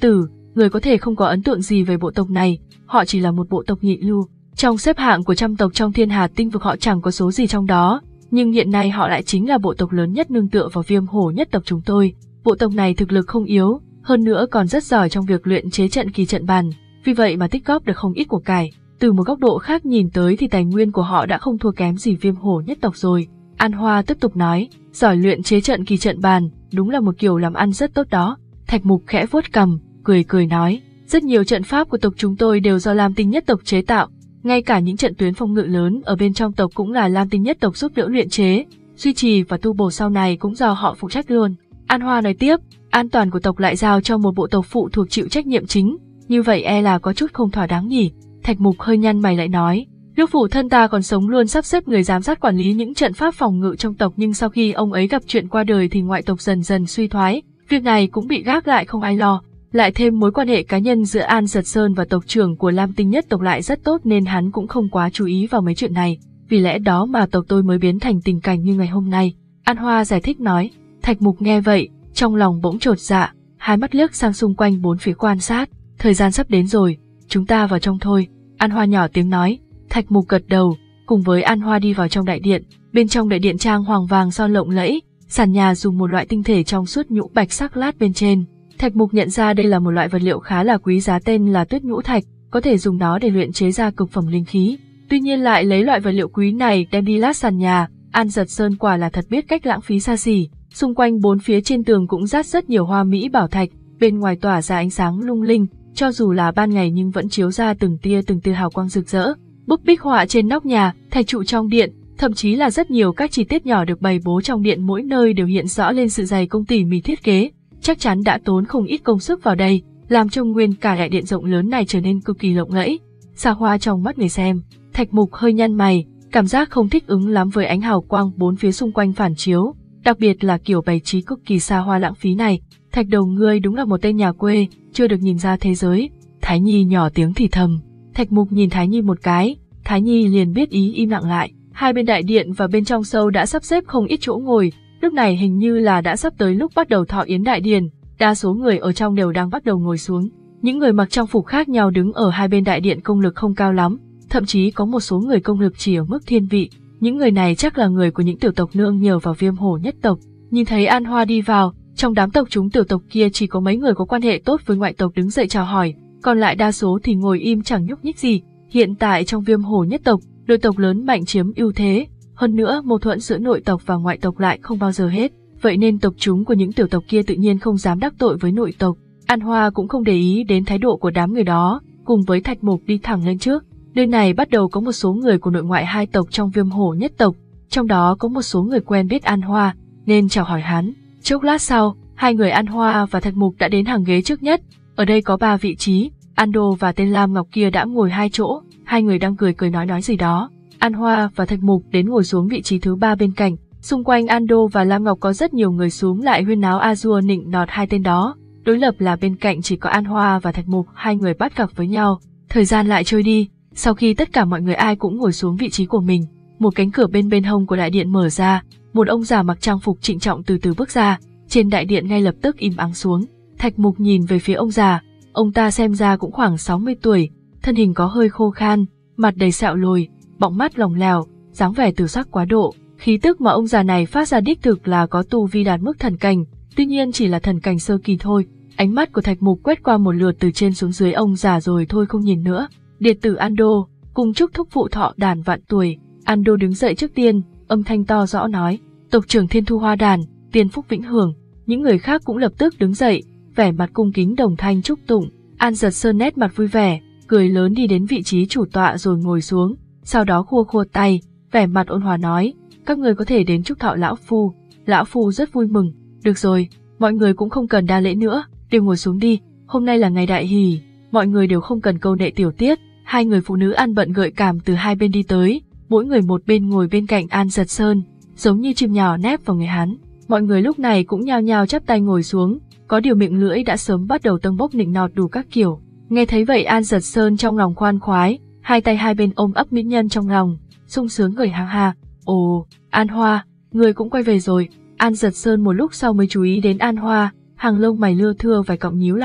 người có thể không có ấn tượng gì về bộ tộc này, họ chỉ là một bộ tộc nhị lưu. Trong xếp hạng của trăm tộc trong thiên hà tinh vực họ chẳng có số gì trong đó, nhưng hiện nay họ lại chính là bộ tộc lớn nhất nương tựa vào Viêm Hổ nhất tộc chúng tôi. Bộ tộc này thực lực không yếu, hơn nữa còn rất giỏi trong việc luyện chế trận kỳ trận bàn, vì vậy mà tích góp được không ít của cải. Từ một góc độ khác nhìn tới thì tài nguyên của họ đã không thua kém gì Viêm Hổ nhất tộc rồi. An Hoa tiếp tục nói, giỏi luyện chế trận kỳ trận bàn, đúng là một kiểu làm ăn rất tốt đó. Thạch Mục khẽ vuốt cằm, cười cười nói, rất nhiều trận pháp của tộc chúng tôi đều do Lam Tinh nhất tộc chế tạo, ngay cả những trận tuyến phòng ngự lớn ở bên trong tộc cũng là Lam Tinh nhất tộc giúp đỡ luyện chế, duy trì và tu bổ sau này cũng do họ phụ trách luôn. An Hoa nói tiếp, an toàn của tộc lại giao cho một bộ tộc phụ thuộc chịu trách nhiệm chính, như vậy e là có chút không thỏa đáng nhỉ. Thạch Mục hơi nhăn mày lại nói, lúc phụ thân ta còn sống luôn sắp xếp người giám sát quản lý những trận pháp phòng ngự trong tộc, nhưng sau khi ông ấy gặp chuyện qua đời thì ngoại tộc dần dần suy thoái, việc này cũng bị gác lại không ai lo. Lại thêm mối quan hệ cá nhân giữa An Giật Sơn và tộc trưởng của Lam Tinh nhất tộc lại rất tốt nên hắn cũng không quá chú ý vào mấy chuyện này, vì lẽ đó mà tộc tôi mới biến thành tình cảnh như ngày hôm nay. An Hoa giải thích nói. Thạch Mục nghe vậy, trong lòng bỗng chột dạ, hai mắt liếc sang xung quanh bốn phía quan sát. Thời gian sắp đến rồi, chúng ta vào trong thôi. An Hoa nhỏ tiếng nói. Thạch Mục gật đầu, cùng với An Hoa đi vào trong đại điện. Bên trong đại điện trang hoàng vàng son lộng lẫy, sàn nhà dùng một loại tinh thể trong suốt nhũ bạch sắc lát bên trên. Thạch Mục nhận ra đây là một loại vật liệu khá là quý giá tên là tuyết nhũ thạch, có thể dùng nó để luyện chế ra cực phẩm linh khí. Tuy nhiên lại lấy loại vật liệu quý này đem đi lát sàn nhà, An Giật Sơn quả là thật biết cách lãng phí xa xỉ. Xung quanh bốn phía trên tường cũng rát rất nhiều hoa mỹ bảo thạch, bên ngoài tỏa ra ánh sáng lung linh, cho dù là ban ngày nhưng vẫn chiếu ra từng tia từng tia hào quang rực rỡ. Bức bích họa trên nóc nhà, thạch trụ trong điện, thậm chí là rất nhiều các chi tiết nhỏ được bày bố trong điện mỗi nơi đều hiện rõ lên sự dày công tỉ mỉ thiết kế. Chắc chắn đã tốn không ít công sức vào đây, làm cho nguyên cả đại điện rộng lớn này trở nên cực kỳ lộng lẫy, xa hoa trong mắt người xem. Thạch Mục hơi nhăn mày, cảm giác không thích ứng lắm với ánh hào quang bốn phía xung quanh phản chiếu, đặc biệt là kiểu bày trí cực kỳ xa hoa lãng phí này. Thạch đầu ngươi đúng là một tên nhà quê, chưa được nhìn ra thế giới. Thái Nhi nhỏ tiếng thì thầm. Thạch Mục nhìn Thái Nhi một cái, Thái Nhi liền biết ý im lặng lại. Hai bên đại điện và bên trong sâu đã sắp xếp không ít chỗ ngồi. Lúc này hình như là đã sắp tới lúc bắt đầu thọ yến đại điển, đa số người ở trong đều đang bắt đầu ngồi xuống. Những người mặc trang phục khác nhau đứng ở hai bên đại điện công lực không cao lắm, thậm chí có một số người công lực chỉ ở mức thiên vị. Những người này chắc là người của những tiểu tộc nương nhờ vào Viêm Hổ nhất tộc. Nhìn thấy An Hoa đi vào, trong đám tộc chúng tiểu tộc kia chỉ có mấy người có quan hệ tốt với ngoại tộc đứng dậy chào hỏi, còn lại đa số thì ngồi im chẳng nhúc nhích gì. Hiện tại trong Viêm Hổ nhất tộc, đội tộc lớn mạnh chiếm ưu thế. Hơn nữa, mâu thuẫn giữa nội tộc và ngoại tộc lại không bao giờ hết, vậy nên tộc chúng của những tiểu tộc kia tự nhiên không dám đắc tội với nội tộc. An Hoa cũng không để ý đến thái độ của đám người đó, cùng với Thạch Mục đi thẳng lên trước. Nơi này bắt đầu có một số người của nội ngoại hai tộc trong Viêm Hổ nhất tộc, trong đó có một số người quen biết An Hoa, nên chào hỏi hắn. Chốc lát sau, hai người An Hoa và Thạch Mục đã đến hàng ghế trước nhất. Ở đây có ba vị trí, Ando và tên Lam Ngọc kia đã ngồi hai chỗ, hai người đang cười cười nói nói gì đó. An Hoa và Thạch Mục đến ngồi xuống vị trí thứ ba bên cạnh. Xung quanh Ando và Lam Ngọc có rất nhiều người xuống lại huyên náo a dua nịnh nọt hai tên đó. Đối lập là bên cạnh chỉ có An Hoa và Thạch Mục, hai người bắt gặp với nhau. Thời gian lại trôi đi, sau khi tất cả mọi người ai cũng ngồi xuống vị trí của mình, một cánh cửa bên bên hông của đại điện mở ra, một ông già mặc trang phục trịnh trọng từ từ bước ra, trên đại điện ngay lập tức im ắng xuống. Thạch Mục nhìn về phía ông già, ông ta xem ra cũng khoảng sáu mươi tuổi, thân hình có hơi khô khan, mặt đầy sẹo lồi, bọng mắt lỏng lẻo, dáng vẻ tử sắc quá độ. Khí tức mà ông già này phát ra đích thực là có tu vi đạt mức thần cảnh, tuy nhiên chỉ là thần cảnh sơ kỳ thôi. Ánh mắt của Thạch Mục quét qua một lượt từ trên xuống dưới ông già rồi thôi không nhìn nữa. Điệt tử Ando, cùng chúc thúc phụ thọ đàn vạn tuổi. Ando đứng dậy trước tiên, âm thanh to rõ nói, tộc trưởng Thiên Thu Hoa Đàn, tiền phúc vĩnh hưởng. Những người khác cũng lập tức đứng dậy, vẻ mặt cung kính đồng thanh chúc tụng. An Giật Sơn nét mặt vui vẻ, cười lớn đi đến vị trí chủ tọa rồi ngồi xuống, sau đó khua khua tay, vẻ mặt ôn hòa nói, các người có thể đến chúc thọ lão phu. Lão phu rất vui mừng. Được rồi, mọi người cũng không cần đa lễ nữa, đều ngồi xuống đi, hôm nay là ngày đại hỷ, mọi người đều không cần câu nệ tiểu tiết. Hai người phụ nữ ăn bận gợi cảm từ hai bên đi tới, mỗi người một bên ngồi bên cạnh An Giật Sơn, giống như chim nhỏ nép vào người hắn. Mọi người lúc này cũng nhao nhao chắp tay ngồi xuống, có điều miệng lưỡi đã sớm bắt đầu tâng bốc nịnh nọt đủ các kiểu. Nghe thấy vậy An Giật Sơn trong lòng khoan khoái, hai tay hai bên ôm ấp mỹ nhân trong lòng, sung sướng cười ha ha. Ồ, An Hoa, người cũng quay về rồi. An Giật Sơn một lúc sau mới chú ý đến An Hoa, hàng lông mày lưa thưa vài cọng nhíu lại.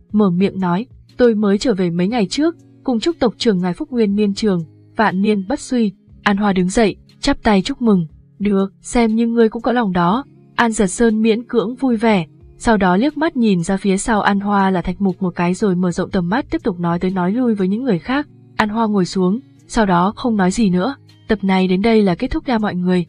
mở miệng nói, tôi mới trở về mấy ngày trước, cùng chúc tộc trưởng ngài Phúc Nguyên niên trường, vạn niên bất suy. An Hoa đứng dậy, chắp tay chúc mừng. Được, xem như ngươi cũng có lòng đó. An Giật Sơn miễn cưỡng vui vẻ, sau đó liếc mắt nhìn ra phía sau An Hoa là Thạch Mục một cái rồi mở rộng tầm mắt tiếp tục nói tới nói lui với những người khác. An Hoa ngồi xuống, sau đó không nói gì nữa. Tập này đến đây là kết thúc nha mọi người.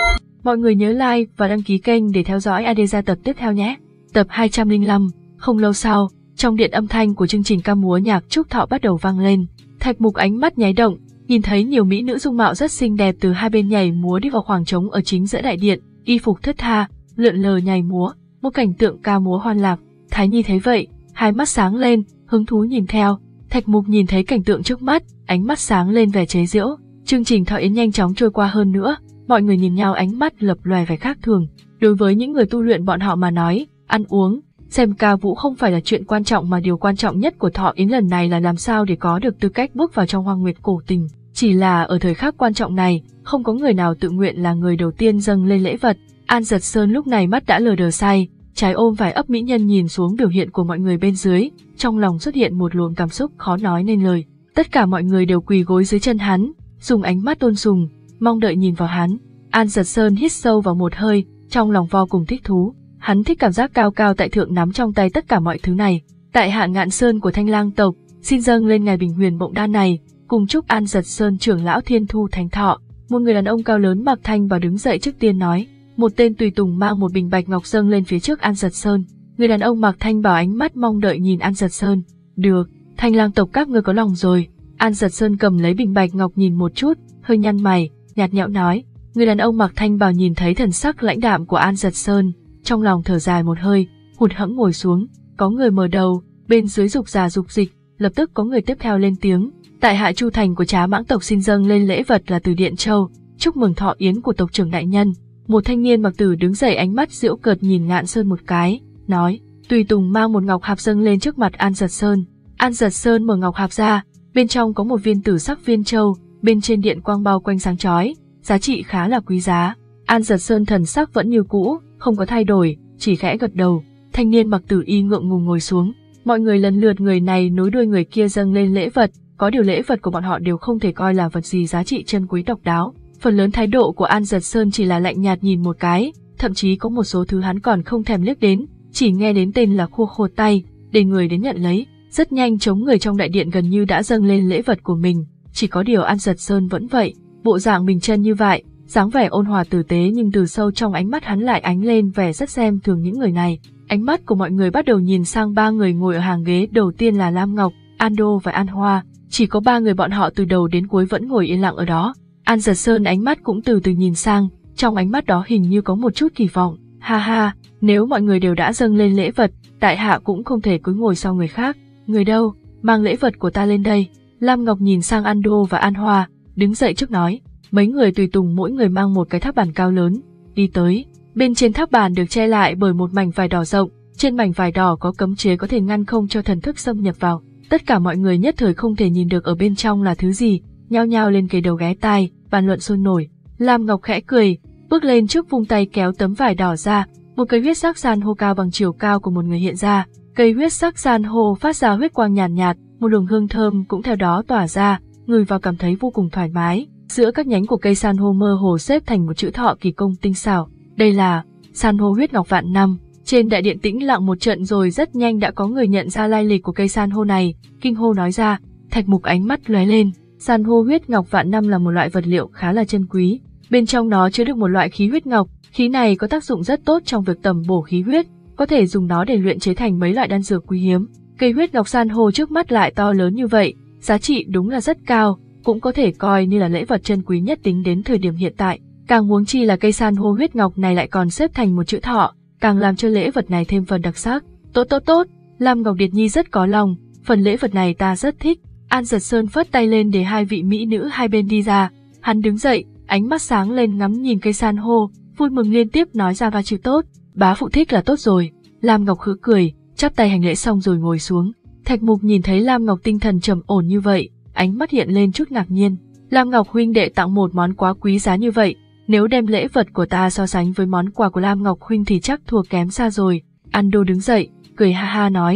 Mọi người nhớ like và đăng ký kênh để theo dõi a đê gia tập tiếp theo nhé. Tập hai trăm lẻ lăm, không lâu sau, trong điện âm thanh của chương trình ca múa nhạc Trúc Thọ bắt đầu vang lên. Thạch Mục ánh mắt nháy động, nhìn thấy nhiều mỹ nữ dung mạo rất xinh đẹp từ hai bên nhảy múa đi vào khoảng trống ở chính giữa đại điện, y phục thướt tha, lượn lờ nhảy múa, một cảnh tượng ca múa hoan lạc. Thái Nhi thấy vậy, hai mắt sáng lên, hứng thú nhìn theo. Thạch Mục nhìn thấy cảnh tượng trước mắt, ánh mắt sáng lên vẻ chế giễu. Chương trình thọ yến nhanh chóng trôi qua hơn nữa, mọi người nhìn nhau ánh mắt lập lòe vẻ khác thường. Đối với những người tu luyện bọn họ mà nói, ăn uống, xem ca vũ không phải là chuyện quan trọng mà điều quan trọng nhất của thọ yến lần này là làm sao để có được tư cách bước vào trong hoang nguyệt cổ tình. Chỉ là ở thời khắc quan trọng này, không có người nào tự nguyện là người đầu tiên dâng lên lễ vật. An Giật Sơn lúc này mắt đã lờ đờ say, trái ôm vài ấp mỹ nhân nhìn xuống biểu hiện của mọi người bên dưới, trong lòng xuất hiện một luồng cảm xúc khó nói nên lời. Tất cả mọi người đều quỳ gối dưới chân hắn, dùng ánh mắt tôn sùng, mong đợi nhìn vào hắn. An Giật Sơn hít sâu vào một hơi, trong lòng vô cùng thích thú. Hắn thích cảm giác cao cao tại thượng nắm trong tay tất cả mọi thứ này. Tại Hạ Ngạn Sơn của Thanh Lang tộc, xin dâng lên ngài Bình Huyền Mộng Đan này, cùng chúc An Giật Sơn trưởng lão thiên thu thành thọ. Một người đàn ông cao lớn mặc thanh và đứng dậy trước tiên nói. Một tên tùy tùng mang một bình bạch ngọc dâng lên phía trước An Giật Sơn. Người đàn ông mặc thanh bảo ánh mắt mong đợi nhìn An Giật Sơn. Được, Thanh Lang tộc các ngươi có lòng rồi. An Giật Sơn cầm lấy bình bạch ngọc nhìn một chút, hơi nhăn mày, nhạt nhẽo nói. Người đàn ông mặc thanh bào nhìn thấy thần sắc lãnh đạm của An Giật Sơn, trong lòng thở dài một hơi, hụt hẫng ngồi xuống. Có người mở đầu, bên dưới dục giả dục dịch, lập tức có người tiếp theo lên tiếng. Tại Hạ Chu Thành của Trá Mãng tộc xin dâng lên lễ vật là từ Điện Châu, chúc mừng thọ yến của tộc trưởng đại nhân. Một thanh niên mặc tử đứng dậy ánh mắt giễu cợt nhìn Ngạn Sơn một cái, nói. Tùy tùng mang một ngọc hạp dâng lên trước mặt An Giật Sơn. An Giật Sơn mở ngọc hạp ra, bên trong có một viên tử sắc viên châu, bên trên điện quang bao quanh sáng chói, giá trị khá là quý giá. An Giật Sơn thần sắc vẫn như cũ, không có thay đổi, chỉ khẽ gật đầu. Thanh niên mặc tử y ngượng ngùng ngồi xuống. Mọi người lần lượt người này nối đuôi người kia dâng lên lễ vật, có điều lễ vật của bọn họ đều không thể coi là vật gì giá trị chân quý độc đáo. Phần lớn thái độ của An Giật Sơn chỉ là lạnh nhạt nhìn một cái, thậm chí có một số thứ hắn còn không thèm liếc đến, chỉ nghe đến tên là khua khô tay, để người đến nhận lấy. Rất nhanh chống người trong đại điện gần như đã dâng lên lễ vật của mình, chỉ có điều An Giật Sơn vẫn vậy, bộ dạng bình chân như vậy, dáng vẻ ôn hòa tử tế nhưng từ sâu trong ánh mắt hắn lại ánh lên vẻ rất xem thường những người này. Ánh mắt của mọi người bắt đầu nhìn sang ba người ngồi ở hàng ghế đầu tiên là Lam Ngọc, An Đô và An Hoa, chỉ có ba người bọn họ từ đầu đến cuối vẫn ngồi yên lặng ở đó. An Giật Sơn ánh mắt cũng từ từ nhìn sang, trong ánh mắt đó hình như có một chút kỳ vọng. Ha ha, nếu mọi người đều đã dâng lên lễ vật, tại hạ cũng không thể cứ ngồi sau người khác. Người đâu, mang lễ vật của ta lên đây. Lam Ngọc nhìn sang An Đô và An Hoa, đứng dậy trước nói. Mấy người tùy tùng mỗi người mang một cái tháp bàn cao lớn, đi tới. Bên trên tháp bàn được che lại bởi một mảnh vải đỏ rộng, trên mảnh vải đỏ có cấm chế có thể ngăn không cho thần thức xâm nhập vào. Tất cả mọi người nhất thời không thể nhìn được ở bên trong là thứ gì, nhao nhao lên kề đầu ghé tai, bàn luận sôi nổi. Lam Ngọc khẽ cười, bước lên trước vung tay kéo tấm vải đỏ ra, một cây huyết sắc san hô cao bằng chiều cao của một người hiện ra. Cây huyết sắc san hô phát ra huyết quang nhàn nhạt, nhạt, một luồng hương thơm cũng theo đó tỏa ra, người vào cảm thấy vô cùng thoải mái. Giữa các nhánh của cây san hô mơ hồ xếp thành một chữ thọ kỳ công tinh xảo. Đây là san hô huyết ngọc vạn năm. Trên đại điện tĩnh lặng một trận rồi rất nhanh đã có người nhận ra lai lịch của cây san hô này, kinh hô nói ra. Thạch Mục ánh mắt lóe lên. San hô huyết ngọc vạn năm là một loại vật liệu khá là chân quý. Bên trong nó chứa được một loại khí huyết ngọc, khí này có tác dụng rất tốt trong việc tẩm bổ khí huyết, có thể dùng nó để luyện chế thành mấy loại đan dược quý hiếm. Cây huyết ngọc san hô trước mắt lại to lớn như vậy, giá trị đúng là rất cao, cũng có thể coi như là lễ vật chân quý nhất tính đến thời điểm hiện tại. Càng huống chi là cây san hô huyết ngọc này lại còn xếp thành một chữ thọ, càng làm cho lễ vật này thêm phần đặc sắc. Tốt tốt tốt, Lam Ngọc Điệt Nhi rất có lòng, phần lễ vật này ta rất thích. An Giật Sơn phất tay lên để hai vị mỹ nữ hai bên đi ra, hắn đứng dậy, ánh mắt sáng lên ngắm nhìn cây san hô, vui mừng liên tiếp nói ra vài chữ tốt. Bá phụ thích là tốt rồi. Lam Ngọc khứ cười, chắp tay hành lễ xong rồi ngồi xuống. Thạch Mục nhìn thấy Lam Ngọc tinh thần trầm ổn như vậy, ánh mắt hiện lên chút ngạc nhiên. Lam Ngọc huynh đệ tặng một món quá quý giá như vậy, nếu đem lễ vật của ta so sánh với món quà của Lam Ngọc huynh thì chắc thua kém xa rồi. An Đô đứng dậy, cười ha ha nói,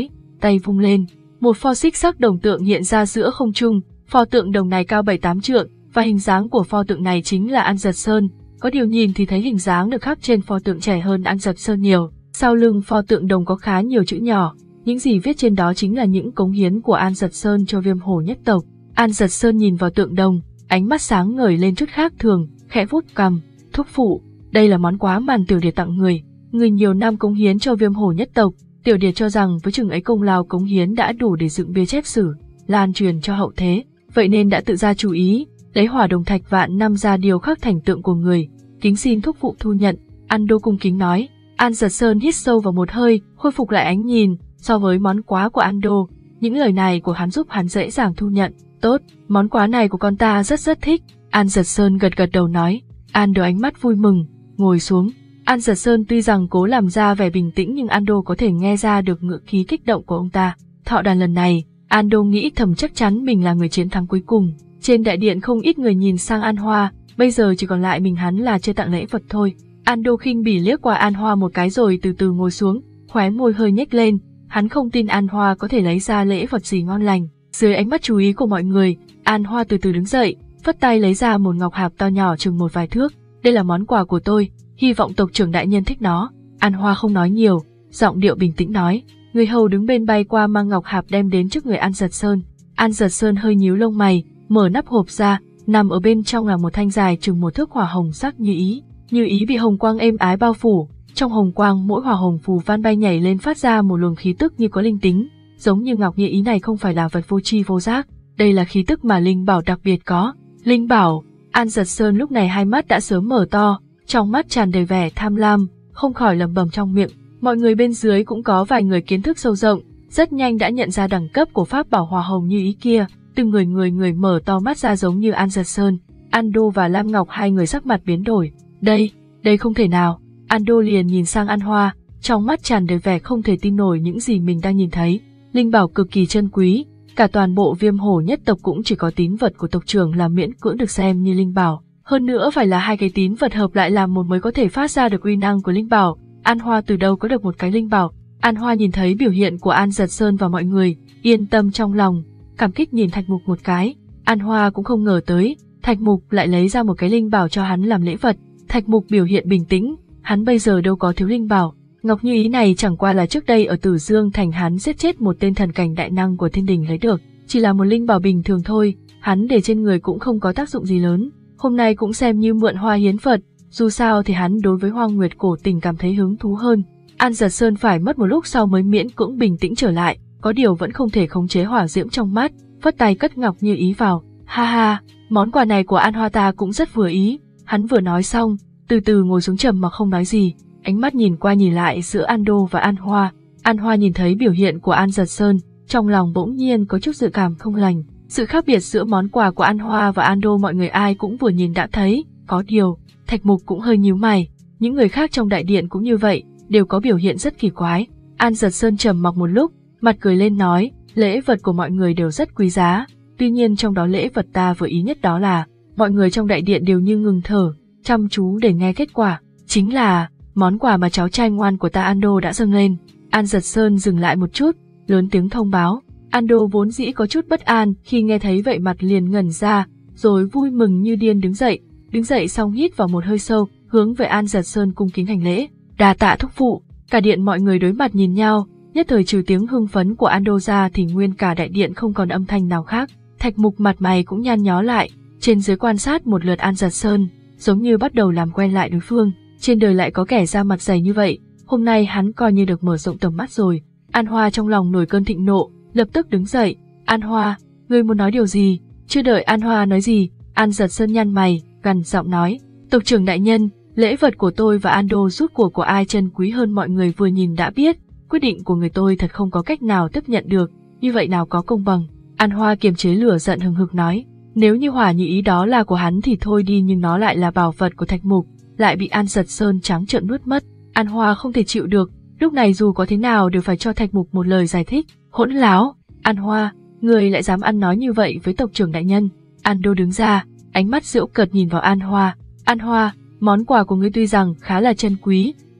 tay vung lên. Một pho xích sắc đồng tượng hiện ra giữa không trung, pho tượng đồng này cao bảy tám trượng, và hình dáng của pho tượng này chính là An Giật Sơn. Có điều nhìn thì thấy hình dáng được khắc trên pho tượng trẻ hơn An Giật Sơn nhiều. Sau lưng pho tượng đồng có khá nhiều chữ nhỏ, những gì viết trên đó chính là những cống hiến của An Giật Sơn cho Viêm Hổ nhất tộc. An Giật Sơn nhìn vào tượng đồng, ánh mắt sáng ngời lên chút khác thường, khẽ vuốt cằm. Thúc phụ, đây là món quà mà Tiểu Điệt tặng người. Người nhiều năm cống hiến cho Viêm Hổ nhất tộc, Tiểu Điệt cho rằng với chừng ấy công lao cống hiến đã đủ để dựng bia chép sử, lan truyền cho hậu thế, vậy nên đã tự ra chủ ý, lấy hỏa đồng thạch vạn năm ra điều khắc thành tượng của người, kính xin thúc phụ thu nhận. Ando cung kính nói. An Giật Sơn hít sâu vào một hơi, khôi phục lại ánh nhìn. So với món quà của Ando, những lời này của hắn giúp hắn dễ dàng thu nhận. Tốt, món quà này của con ta rất rất thích. An Giật Sơn gật gật đầu nói. Ando ánh mắt vui mừng, ngồi xuống. An Giật Sơn tuy rằng cố làm ra vẻ bình tĩnh nhưng Ando có thể nghe ra được ngữ khí kích động của ông ta. Thọ đàn lần này, Ando nghĩ thầm chắc chắn mình là người chiến thắng cuối cùng. Trên đại điện không ít người nhìn sang An Hoa, bây giờ chỉ còn lại mình hắn là chưa tặng lễ vật thôi. Ando khinh bỉ liếc qua An Hoa một cái rồi từ từ ngồi xuống, khóe môi hơi nhếch lên. Hắn không tin An Hoa có thể lấy ra lễ vật gì ngon lành. Dưới ánh mắt chú ý của mọi người, An Hoa từ từ đứng dậy, phất tay lấy ra một ngọc hạp to nhỏ chừng một vài thước. Đây là món quà của tôi, hy vọng tộc trưởng đại nhân thích nó. An Hoa không nói nhiều, giọng điệu bình tĩnh nói. Người hầu đứng bên bay qua mang ngọc hạp đem đến trước người An Giật Sơn. An Giật Sơn hơi nhíu lông mày, mở nắp hộp ra, nằm ở bên trong là một thanh dài chừng một thước hỏa hồng sắc như ý. Như ý bị hồng quang êm ái bao phủ, trong hồng quang mỗi hỏa hồng phù văn bay nhảy lên phát ra một luồng khí tức như có linh tính, giống như ngọc như ý này không phải là vật vô tri vô giác, đây là khí tức mà linh bảo đặc biệt có. Linh bảo, An Giật Sơn lúc này hai mắt đã sớm mở to, trong mắt tràn đầy vẻ tham lam, không khỏi lẩm bẩm trong miệng. Mọi người bên dưới cũng có vài người kiến thức sâu rộng, rất nhanh đã nhận ra đẳng cấp của pháp bảo hỏa hồng như ý kia, từng người người người mở to mắt ra giống như An Giật Sơn. Ando và Lam Ngọc hai người sắc mặt biến đổi. Đây, đây không thể nào. Ando liền nhìn sang An Hoa, trong mắt tràn đầy vẻ không thể tin nổi những gì mình đang nhìn thấy. Linh bảo cực kỳ chân quý, cả toàn bộ Viêm Hổ nhất tộc cũng chỉ có tín vật của tộc trưởng là miễn cưỡng được xem như linh bảo. Hơn nữa phải là hai cái tín vật hợp lại làm một mới có thể phát ra được uy năng của linh bảo. An Hoa từ đâu có được một cái linh bảo? An Hoa nhìn thấy biểu hiện của An Giật Sơn và mọi người, yên tâm trong lòng, cảm kích nhìn Thạch Mục một cái. An Hoa cũng không ngờ tới, Thạch Mục lại lấy ra một cái linh bảo cho hắn làm lễ vật. Thạch Mục biểu hiện bình tĩnh, hắn bây giờ đâu có thiếu linh bảo. Ngọc như ý này chẳng qua là trước đây ở Tử Dương Thành hắn giết chết một tên thần cảnh đại năng của thiên đình lấy được, chỉ là một linh bảo bình thường thôi, hắn để trên người cũng không có tác dụng gì lớn. Hôm nay cũng xem như mượn hoa hiến Phật, dù sao thì hắn đối với Hoang Nguyệt cổ tình cảm thấy hứng thú hơn. An Giật Sơn phải mất một lúc sau mới miễn cưỡng bình tĩnh trở lại, có điều vẫn không thể khống chế hỏa diễm trong mắt, vất tay cất Ngọc như ý vào. Ha ha, món quà này của An Hoa ta cũng rất vừa ý. Hắn vừa nói xong, từ từ ngồi xuống trầm mà không nói gì, ánh mắt nhìn qua nhìn lại giữa Ando và An Hoa. An Hoa nhìn thấy biểu hiện của An Giật Sơn, trong lòng bỗng nhiên có chút dự cảm không lành. Sự khác biệt giữa món quà của An Hoa và Ando mọi người ai cũng vừa nhìn đã thấy, có điều, Thạch Mục cũng hơi nhíu mày, những người khác trong đại điện cũng như vậy, đều có biểu hiện rất kỳ quái. An Giật Sơn trầm mặc một lúc, mặt cười lên nói, lễ vật của mọi người đều rất quý giá, tuy nhiên trong đó lễ vật ta vừa ý nhất đó là, mọi người trong đại điện đều như ngừng thở, chăm chú để nghe kết quả, chính là món quà mà cháu trai ngoan của ta Ando đã dâng lên. An Giật Sơn dừng lại một chút, lớn tiếng thông báo. Ando vốn dĩ có chút bất an khi nghe thấy vậy mặt liền ngẩn ra, rồi vui mừng như điên đứng dậy, đứng dậy xong hít vào một hơi sâu, hướng về An Giật Sơn cung kính hành lễ. Đà tạ thúc phụ. Cả điện mọi người đối mặt nhìn nhau, nhất thời trừ tiếng hưng phấn của Ando ra thì nguyên cả đại điện không còn âm thanh nào khác. Thạch Mục mặt mày cũng nhăn nhó lại, trên dưới quan sát một lượt An Giật Sơn, giống như bắt đầu làm quen lại đối phương. Trên đời lại có kẻ da mặt dày như vậy, hôm nay hắn coi như được mở rộng tầm mắt rồi. An Hoa trong lòng nổi cơn thịnh nộ, lập tức đứng dậy. An Hoa, ngươi muốn nói điều gì? Chưa đợi An Hoa nói gì, An Giật Sơn nhăn mày, gằn giọng nói, tộc trưởng đại nhân, lễ vật của tôi và Ando rút của của ai chân quý hơn mọi người vừa nhìn đã biết, quyết định của người tôi thật không có cách nào tiếp nhận được, như vậy nào có công bằng. An Hoa kiềm chế lửa giận hừng hực nói, nếu như hỏa như ý đó là của hắn thì thôi đi, nhưng nó lại là bảo vật của Thạch Mục, lại bị An Giật Sơn trắng trợn nuốt mất. An Hoa không thể chịu được, lúc này dù có thế nào đều phải cho Thạch Mục một lời giải thích. Hỗn láo, An Hoa, người lại dám ăn nói như vậy với tộc trưởng đại nhân. Ando đứng ra, ánh mắt giễu cợt nhìn vào An Hoa. An Hoa, món quà của ngươi tuy rằng khá là chân quý,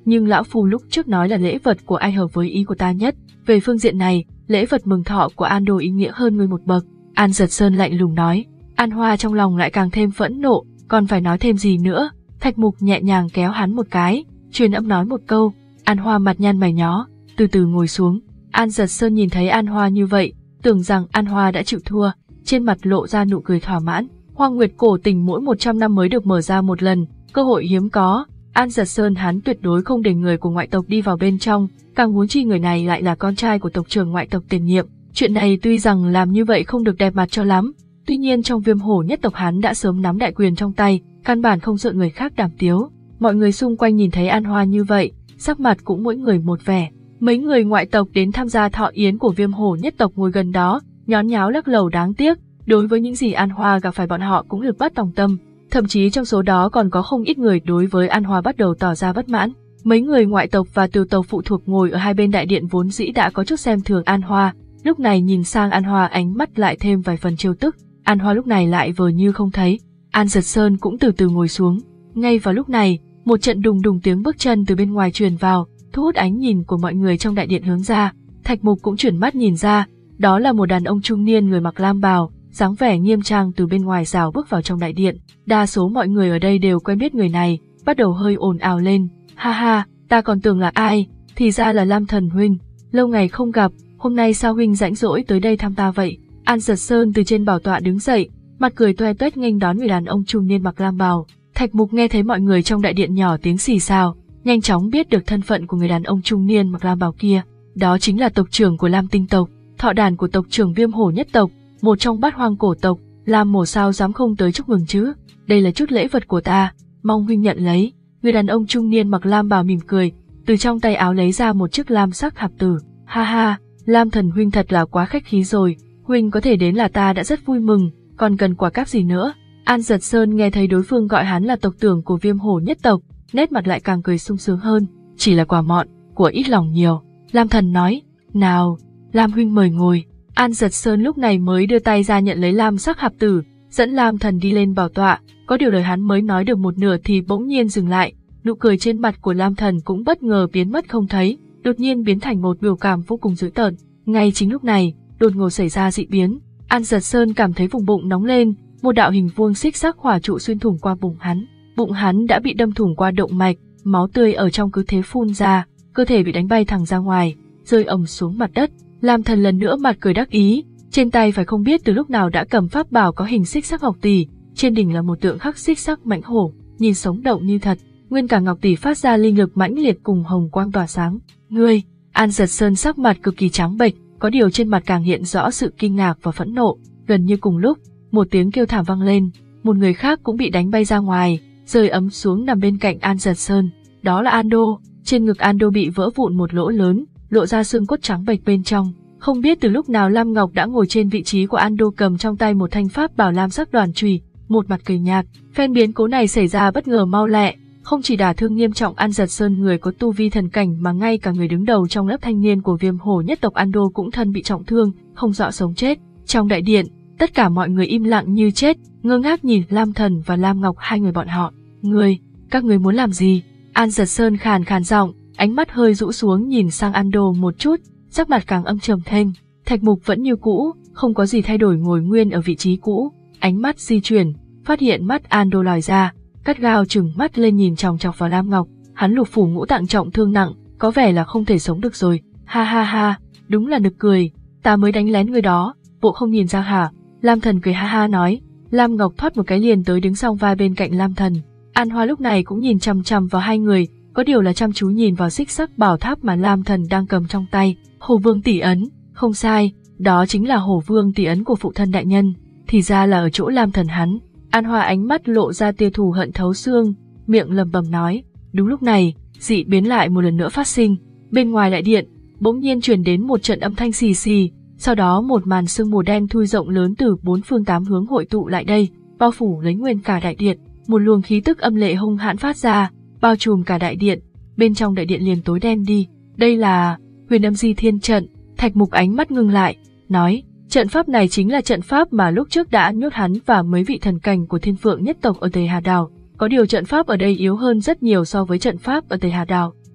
nhưng lão phu lúc trước nói là lễ vật của ai hợp với ý của ta nhất. Về phương diện này, lễ vật mừng thọ của An Đô ý nghĩa hơn ngươi một bậc. An Giật Sơn lạnh lùng nói. An Hoa trong lòng lại càng thêm phẫn nộ, còn phải nói thêm gì nữa. Thạch Mục nhẹ nhàng kéo hắn một cái, truyền âm nói một câu. An Hoa mặt nhăn mày nhó, từ từ ngồi xuống. An Giật Sơn nhìn thấy An Hoa như vậy, tưởng rằng An Hoa đã chịu thua, trên mặt lộ ra nụ cười thỏa mãn. Hoang Nguyệt cổ tình mỗi một trăm năm mới được mở ra một lần, cơ hội hiếm có. An Giật Sơn hắn tuyệt đối không để người của ngoại tộc đi vào bên trong, càng huống chi người này lại là con trai của tộc trưởng ngoại tộc tiền nhiệm. Chuyện này tuy rằng làm như vậy không được đẹp mặt cho lắm, tuy nhiên trong Viêm Hổ nhất tộc hắn đã sớm nắm đại quyền trong tay, căn bản không sợ người khác đàm tiếu. Mọi người xung quanh nhìn thấy An Hoa như vậy, sắc mặt cũng mỗi người một vẻ. Mấy người ngoại tộc đến tham gia thọ yến của Viêm Hổ nhất tộc ngồi gần đó, nhón nháo lắc lầu đáng tiếc, đối với những gì An Hoa gặp phải bọn họ cũng lực bất tòng tâm. Thậm chí trong số đó còn có không ít người đối với An Hoa bắt đầu tỏ ra bất mãn. Mấy người ngoại tộc và từ tộc phụ thuộc ngồi ở hai bên đại điện vốn dĩ đã có chút xem thường An Hoa, lúc này nhìn sang An Hoa ánh mắt lại thêm vài phần trêu tức. An Hoa lúc này lại vờ như không thấy. An Giật Sơn cũng từ từ ngồi xuống. Ngay vào lúc này, một trận đùng đùng tiếng bước chân từ bên ngoài truyền vào, thu hút ánh nhìn của mọi người trong đại điện hướng ra. Thạch Mục cũng chuyển mắt nhìn ra, đó là một đàn ông trung niên người mặc lam bào, dáng vẻ nghiêm trang từ bên ngoài rào bước vào trong đại điện. Đa số mọi người ở đây đều quen biết người này, bắt đầu hơi ồn ào lên. Ha ha, ta còn tưởng là ai, thì ra là Lam Thần huynh, lâu ngày không gặp, hôm nay sao huynh rãnh rỗi tới đây thăm ta vậy? An Giật Sơn từ trên bảo tọa đứng dậy, mặt cười toe toét nghênh đón người đàn ông trung niên mặc lam bào. Thạch Mục nghe thấy mọi người trong đại điện nhỏ tiếng xì xào, nhanh chóng biết được thân phận của người đàn ông trung niên mặc lam bào kia, đó chính là tộc trưởng của Lam Tinh tộc, thọ đàn của tộc trưởng Viêm Hổ nhất tộc, một trong bát hoang cổ tộc. Lam Mổ sao dám không tới chúc mừng chứ? Đây là chút lễ vật của ta, mong huynh nhận lấy. Người đàn ông trung niên mặc lam bào mỉm cười, từ trong tay áo lấy ra một chiếc lam sắc hạp tử. Ha ha, Lam Thần huynh thật là quá khách khí rồi, huynh có thể đến là ta đã rất vui mừng, còn cần quà cáp gì nữa? An Giật Sơn nghe thấy đối phương gọi hắn là tộc trưởng của Viêm Hổ nhất tộc, nét mặt lại càng cười sung sướng hơn. Chỉ là quà mọn, của ít lòng nhiều. Lam Thần nói, nào, Lam huynh mời ngồi. An Giật Sơn lúc này mới đưa tay ra nhận lấy lam sắc hạp tử, dẫn Lam Thần đi lên bảo tọa. Có điều lời hắn mới nói được một nửa thì bỗng nhiên dừng lại, nụ cười trên mặt của Lam Thần cũng bất ngờ biến mất không thấy, đột nhiên biến thành một biểu cảm vô cùng dữ tợn. Ngay chính lúc này, đột ngột xảy ra dị biến. An Giật Sơn cảm thấy vùng bụng nóng lên, một đạo hình vuông xích sắc hỏa trụ xuyên thủng qua bụng hắn. Bụng hắn đã bị đâm thủng qua động mạch, máu tươi ở trong cứ thế phun ra, cơ thể bị đánh bay thẳng ra ngoài, rơi ầm xuống mặt đất. Lam Thần lần nữa mặt cười đắc ý, trên tay phải không biết từ lúc nào đã cầm pháp bảo có hình xích sắc ngọc tỷ, trên đỉnh là một tượng khắc xích sắc mãnh hổ, nhìn sống động như thật, nguyên cả ngọc tỷ phát ra linh lực mãnh liệt cùng hồng quang tỏa sáng. Ngươi, An Giật Sơn sắc mặt cực kỳ trắng bệch, có điều trên mặt càng hiện rõ sự kinh ngạc và phẫn nộ. Gần như cùng lúc, một tiếng kêu thảm vang lên, một người khác cũng bị đánh bay ra ngoài, rơi ấm xuống nằm bên cạnh An Giật Sơn. Đó là An Đô, trên ngực An Đô bị vỡ vụn một lỗ lớn, lộ ra xương cốt trắng bệch bên trong. Không biết từ lúc nào Lam Ngọc đã ngồi trên vị trí của An Đô, cầm trong tay một thanh pháp bảo lam sắc đoàn chùy, một mặt cười nhạt. Phen biến cố này xảy ra bất ngờ mau lẹ, không chỉ đả thương nghiêm trọng An Giật Sơn người có tu vi thần cảnh mà ngay cả người đứng đầu trong lớp thanh niên của Viêm Hổ nhất tộc An Đô cũng thân bị trọng thương, không rõ sống chết. Trong đại điện, tất cả mọi người im lặng như chết, ngơ ngác nhìn Lam Thần và Lam Ngọc, hai người bọn họ. Ngươi, các ngươi muốn làm gì? An Giật Sơn khàn khàn giọng, ánh mắt hơi rũ xuống nhìn sang An Đô một chút, sắc mặt càng âm trầm thêm. Thạch Mục vẫn như cũ, không có gì thay đổi, ngồi nguyên ở vị trí cũ, ánh mắt di chuyển, phát hiện mắt An Đô lòi ra, cắt gao trừng mắt lên nhìn chòng chọc vào Lam Ngọc. Hắn lục phủ ngũ tạng trọng thương nặng, có vẻ là không thể sống được rồi. Ha ha ha, đúng là nực cười, ta mới đánh lén người đó, bộ không nhìn ra hả? Lam Thần cười ha ha nói. Lam Ngọc thoát một cái liền tới đứng song vai bên cạnh Lam Thần. An Hoa lúc này cũng nhìn chằm chằm vào hai người, có điều là chăm chú nhìn vào xích sắc bảo tháp mà Lam Thần đang cầm trong tay. Hổ Vương tỷ ấn, không sai, đó chính là Hổ Vương tỷ ấn của phụ thân đại nhân, thì ra là ở chỗ Lam Thần hắn. An Hoa ánh mắt lộ ra tia thù hận thấu xương, miệng lẩm bẩm nói. Đúng lúc này, dị biến lại một lần nữa phát sinh. Bên ngoài đại điện, bỗng nhiên truyền đến một trận âm thanh xì xì, sau đó một màn sương mù đen thui rộng lớn từ bốn phương tám hướng hội tụ lại đây, bao phủ lấy nguyên cả đại điện. Một luồng khí tức âm lệ hung hãn phát ra, bao trùm cả đại điện. Bên trong đại điện liền tối đen đi. Đây là Huyền Âm Di Thiên trận. Thạch Mục ánh mắt ngưng lại, nói, trận pháp này chính là trận pháp mà lúc trước đã nhốt hắn và mấy vị thần cảnh của Thiên Phượng nhất tộc ở Tề Hà Đảo. Có điều trận pháp ở đây yếu hơn rất nhiều so với trận pháp ở Tề Hà Đảo.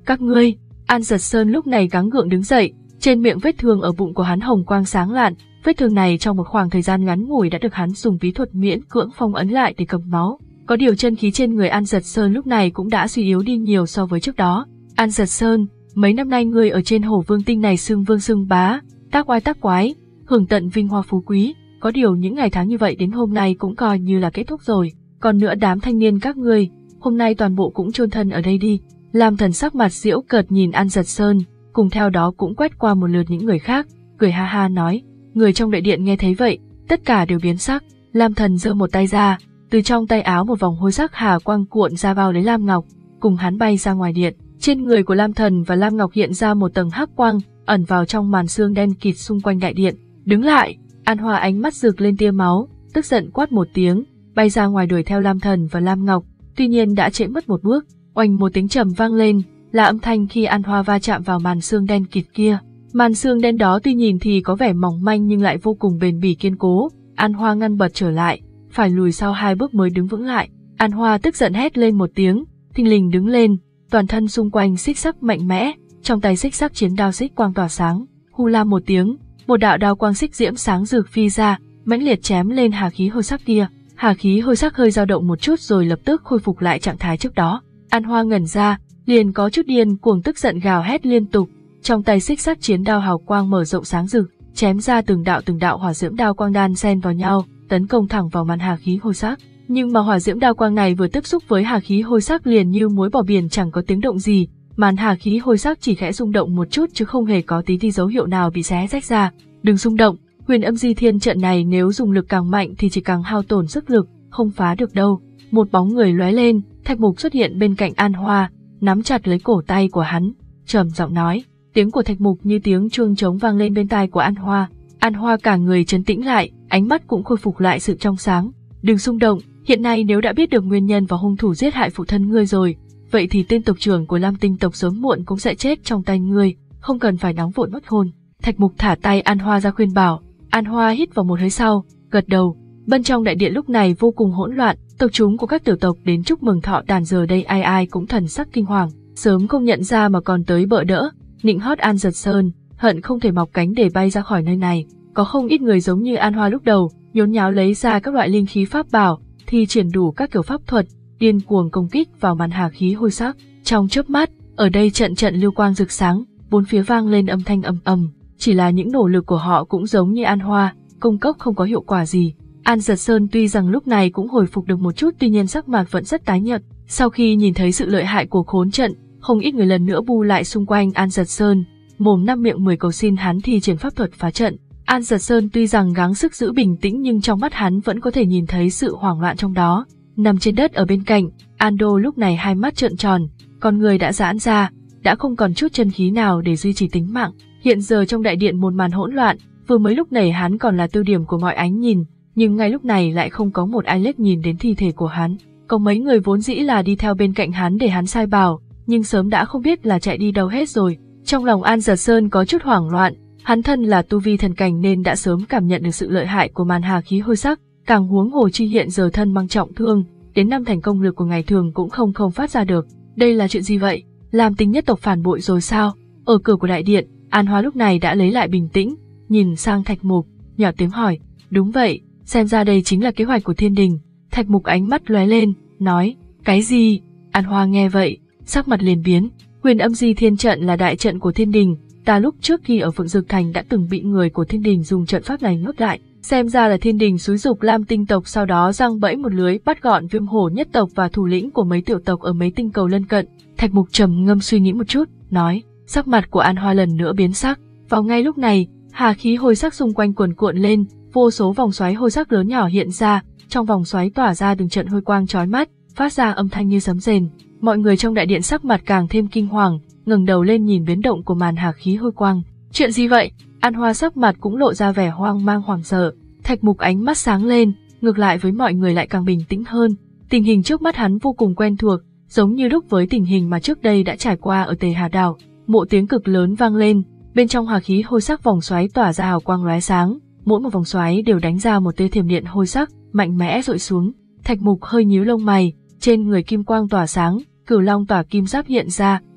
Các ngươi, An Giật Sơn lúc này gắng gượng đứng dậy, trên miệng vết thương ở bụng của hắn hồng quang sáng lạn, vết thương này trong một khoảng thời gian ngắn ngủi đã được hắn dùng bí thuật miễn cưỡng phong ấn lại để cầm máu. Có điều chân khí trên người An Giật Sơn lúc này cũng đã suy yếu đi nhiều so với trước đó. An Giật Sơn, mấy năm nay ngươi ở trên Hổ Vương Tinh này xưng vương xưng bá, tác oai tác quái, hưởng tận vinh hoa phú quý, có điều những ngày tháng như vậy đến hôm nay cũng coi như là kết thúc rồi. Còn nữa đám thanh niên các ngươi, hôm nay toàn bộ cũng chôn thân ở đây đi. Lam Thần sắc mặt giễu cợt nhìn An Giật Sơn, cùng theo đó cũng quét qua một lượt những người khác, cười ha ha nói. Người trong đại điện nghe thấy vậy, tất cả đều biến sắc. Lam Thần giơ một tay ra, từ trong tay áo một vòng hôi sắc hà quang cuộn ra bao lấy Lam Ngọc, cùng hắn bay ra ngoài điện. Trên người của Lam Thần và Lam Ngọc hiện ra một tầng hắc quang, ẩn vào trong màn sương đen kịt xung quanh đại điện. Đứng lại! An Hoa ánh mắt rực lên tia máu, tức giận quát một tiếng, bay ra ngoài đuổi theo Lam Thần và Lam Ngọc. Tuy nhiên đã trễ mất một bước, oanh một tiếng trầm vang lên, là âm thanh khi An Hoa va chạm vào màn sương đen kịt kia. Màn sương đen đó tuy nhìn thì có vẻ mỏng manh nhưng lại vô cùng bền bỉ kiên cố. An Hoa ngăn bật trở lại, phải lùi sau hai bước mới đứng vững lại. An Hoa tức giận hét lên một tiếng, thình lình đứng lên, toàn thân xung quanh xích sắc mạnh mẽ, trong tay xích sắc chiến đao xích quang tỏa sáng. Hu la một tiếng, một đạo đao quang xích diễm sáng rực phi ra, mãnh liệt chém lên hà khí hôi sắc kia. Hà khí hôi sắc hơi dao động một chút rồi lập tức khôi phục lại trạng thái trước đó. An Hoa ngẩn ra, liền có chút điên cuồng tức giận gào hét liên tục, trong tay xích sắc chiến đao hào quang mở rộng sáng rực, chém ra từng đạo từng đạo hỏa diễm đao quang đan xen vào nhau, tấn công thẳng vào màn hà khí hôi sắc. Nhưng mà hỏa diễm đao quang này vừa tiếp xúc với hà khí hôi sắc liền như muối bỏ biển, chẳng có tiếng động gì, màn hà khí hôi sắc chỉ khẽ rung động một chút chứ không hề có tí ti dấu hiệu nào bị xé rách ra. Đừng rung động, Huyền Âm Di Thiên trận này nếu dùng lực càng mạnh thì chỉ càng hao tổn sức lực, không phá được đâu. Một bóng người lóe lên, Thạch Mục xuất hiện bên cạnh An Hoa, nắm chặt lấy cổ tay của hắn, trầm giọng nói. Tiếng của Thạch Mục như tiếng chuông trống vang lên bên tai của An Hoa. An Hoa cả người trấn tĩnh lại, ánh mắt cũng khôi phục lại sự trong sáng. Đừng xung động, hiện nay nếu đã biết được nguyên nhân và hung thủ giết hại phụ thân ngươi rồi, vậy thì tên tộc trưởng của Lam Tinh tộc sớm muộn cũng sẽ chết trong tay ngươi, không cần phải nóng vội mất hồn. Thạch Mục thả tay An Hoa ra khuyên bảo. An Hoa hít vào một hơi sau, gật đầu. Bên trong đại điện lúc này vô cùng hỗn loạn, tộc chúng của các tiểu tộc đến chúc mừng thọ đàn giờ đây ai ai cũng thần sắc kinh hoàng, sớm không nhận ra mà còn tới bợ đỡ, nịnh hót An Giật Sơn, hận không thể mọc cánh để bay ra khỏi nơi này. Có không ít người giống như An Hoa lúc đầu, nhốn nháo lấy ra các loại linh khí pháp bảo, thi triển đủ các kiểu pháp thuật, điên cuồng công kích vào màn hà khí hôi sắc. Trong chớp mắt, ở đây trận trận lưu quang rực sáng, bốn phía vang lên âm thanh ầm ầm. Chỉ là những nỗ lực của họ cũng giống như An Hoa, công cốc không có hiệu quả gì. An Giật Sơn tuy rằng lúc này cũng hồi phục được một chút, tuy nhiên sắc mặt vẫn rất tái nhợt. Sau khi nhìn thấy sự lợi hại của khốn trận, không ít người lần nữa bu lại xung quanh An Giật Sơn, mồm năm miệng mười cầu xin hắn thi triển pháp thuật phá trận. An Giật Sơn tuy rằng gắng sức giữ bình tĩnh nhưng trong mắt hắn vẫn có thể nhìn thấy sự hoảng loạn trong đó. Nằm trên đất ở bên cạnh, Ando lúc này hai mắt trợn tròn, con người đã giãn ra, đã không còn chút chân khí nào để duy trì tính mạng. Hiện giờ trong đại điện một màn hỗn loạn, vừa mới lúc này hắn còn là tiêu điểm của mọi ánh nhìn, nhưng ngay lúc này lại không có một ai liếc nhìn đến thi thể của hắn. Có mấy người vốn dĩ là đi theo bên cạnh hắn để hắn sai bảo, nhưng sớm đã không biết là chạy đi đâu hết rồi. Trong lòng An Giật Sơn có chút hoảng loạn, hắn thân là tu vi thần cảnh nên đã sớm cảm nhận được sự lợi hại của màn hà khí hôi sắc, càng huống hồ chi hiện giờ thân mang trọng thương, đến năm thành công lực của ngày thường cũng không không phát ra được. Đây là chuyện gì vậy? Làm Tinh nhất tộc phản bội rồi sao? Ở cửa của đại điện, An Hoa lúc này đã lấy lại bình tĩnh, nhìn sang Thạch Mục, nhỏ tiếng hỏi. Đúng vậy, xem ra đây chính là kế hoạch của Thiên Đình. Thạch Mục ánh mắt lóe lên, nói. Cái gì? An Hoa nghe vậy, sắc mặt liền biến. Huyền Âm Di Thiên trận là đại trận của Thiên Đình, ta lúc trước khi ở Phượng Dược Thành đã từng bị người của Thiên Đình dùng trận pháp này nhốt lại. Xem ra là Thiên Đình xúi giục Lam Tinh tộc sau đó giăng bẫy một lưới bắt gọn Viêm Hổ nhất tộc và thủ lĩnh của mấy tiểu tộc ở mấy tinh cầu lân cận. Thạch Mục trầm ngâm suy nghĩ một chút, nói. Sắc mặt của An Hoa lần nữa biến sắc. Vào ngay lúc này, hà khí hôi sắc xung quanh cuồn cuộn lên, vô số vòng xoáy hôi sắc lớn nhỏ hiện ra, trong vòng xoáy tỏa ra từng trận hôi quang chói mắt, phát ra âm thanh như sấm rền. Mọi người trong đại điện sắc mặt càng thêm kinh hoàng, ngẩng đầu lên nhìn biến động của màn hà khí hôi quang. Chuyện gì vậy? An Hoa sắc mặt cũng lộ ra vẻ hoang mang hoảng sợ. Thạch Mục ánh mắt sáng lên, ngược lại với mọi người lại càng bình tĩnh hơn. Tình hình trước mắt hắn vô cùng quen thuộc, giống như lúc với tình hình mà trước đây đã trải qua ở Tề Hà Đảo. Một tiếng cực lớn vang lên, bên trong hà khí hôi sắc vòng xoáy tỏa ra hào quang lóe sáng, mỗi một vòng xoáy đều đánh ra một tia thiểm điện hôi sắc, mạnh mẽ dội xuống. Thạch Mục hơi nhíu lông mày, trên người kim quang tỏa sáng, Cửu Long tỏa kim giáp hiện ra,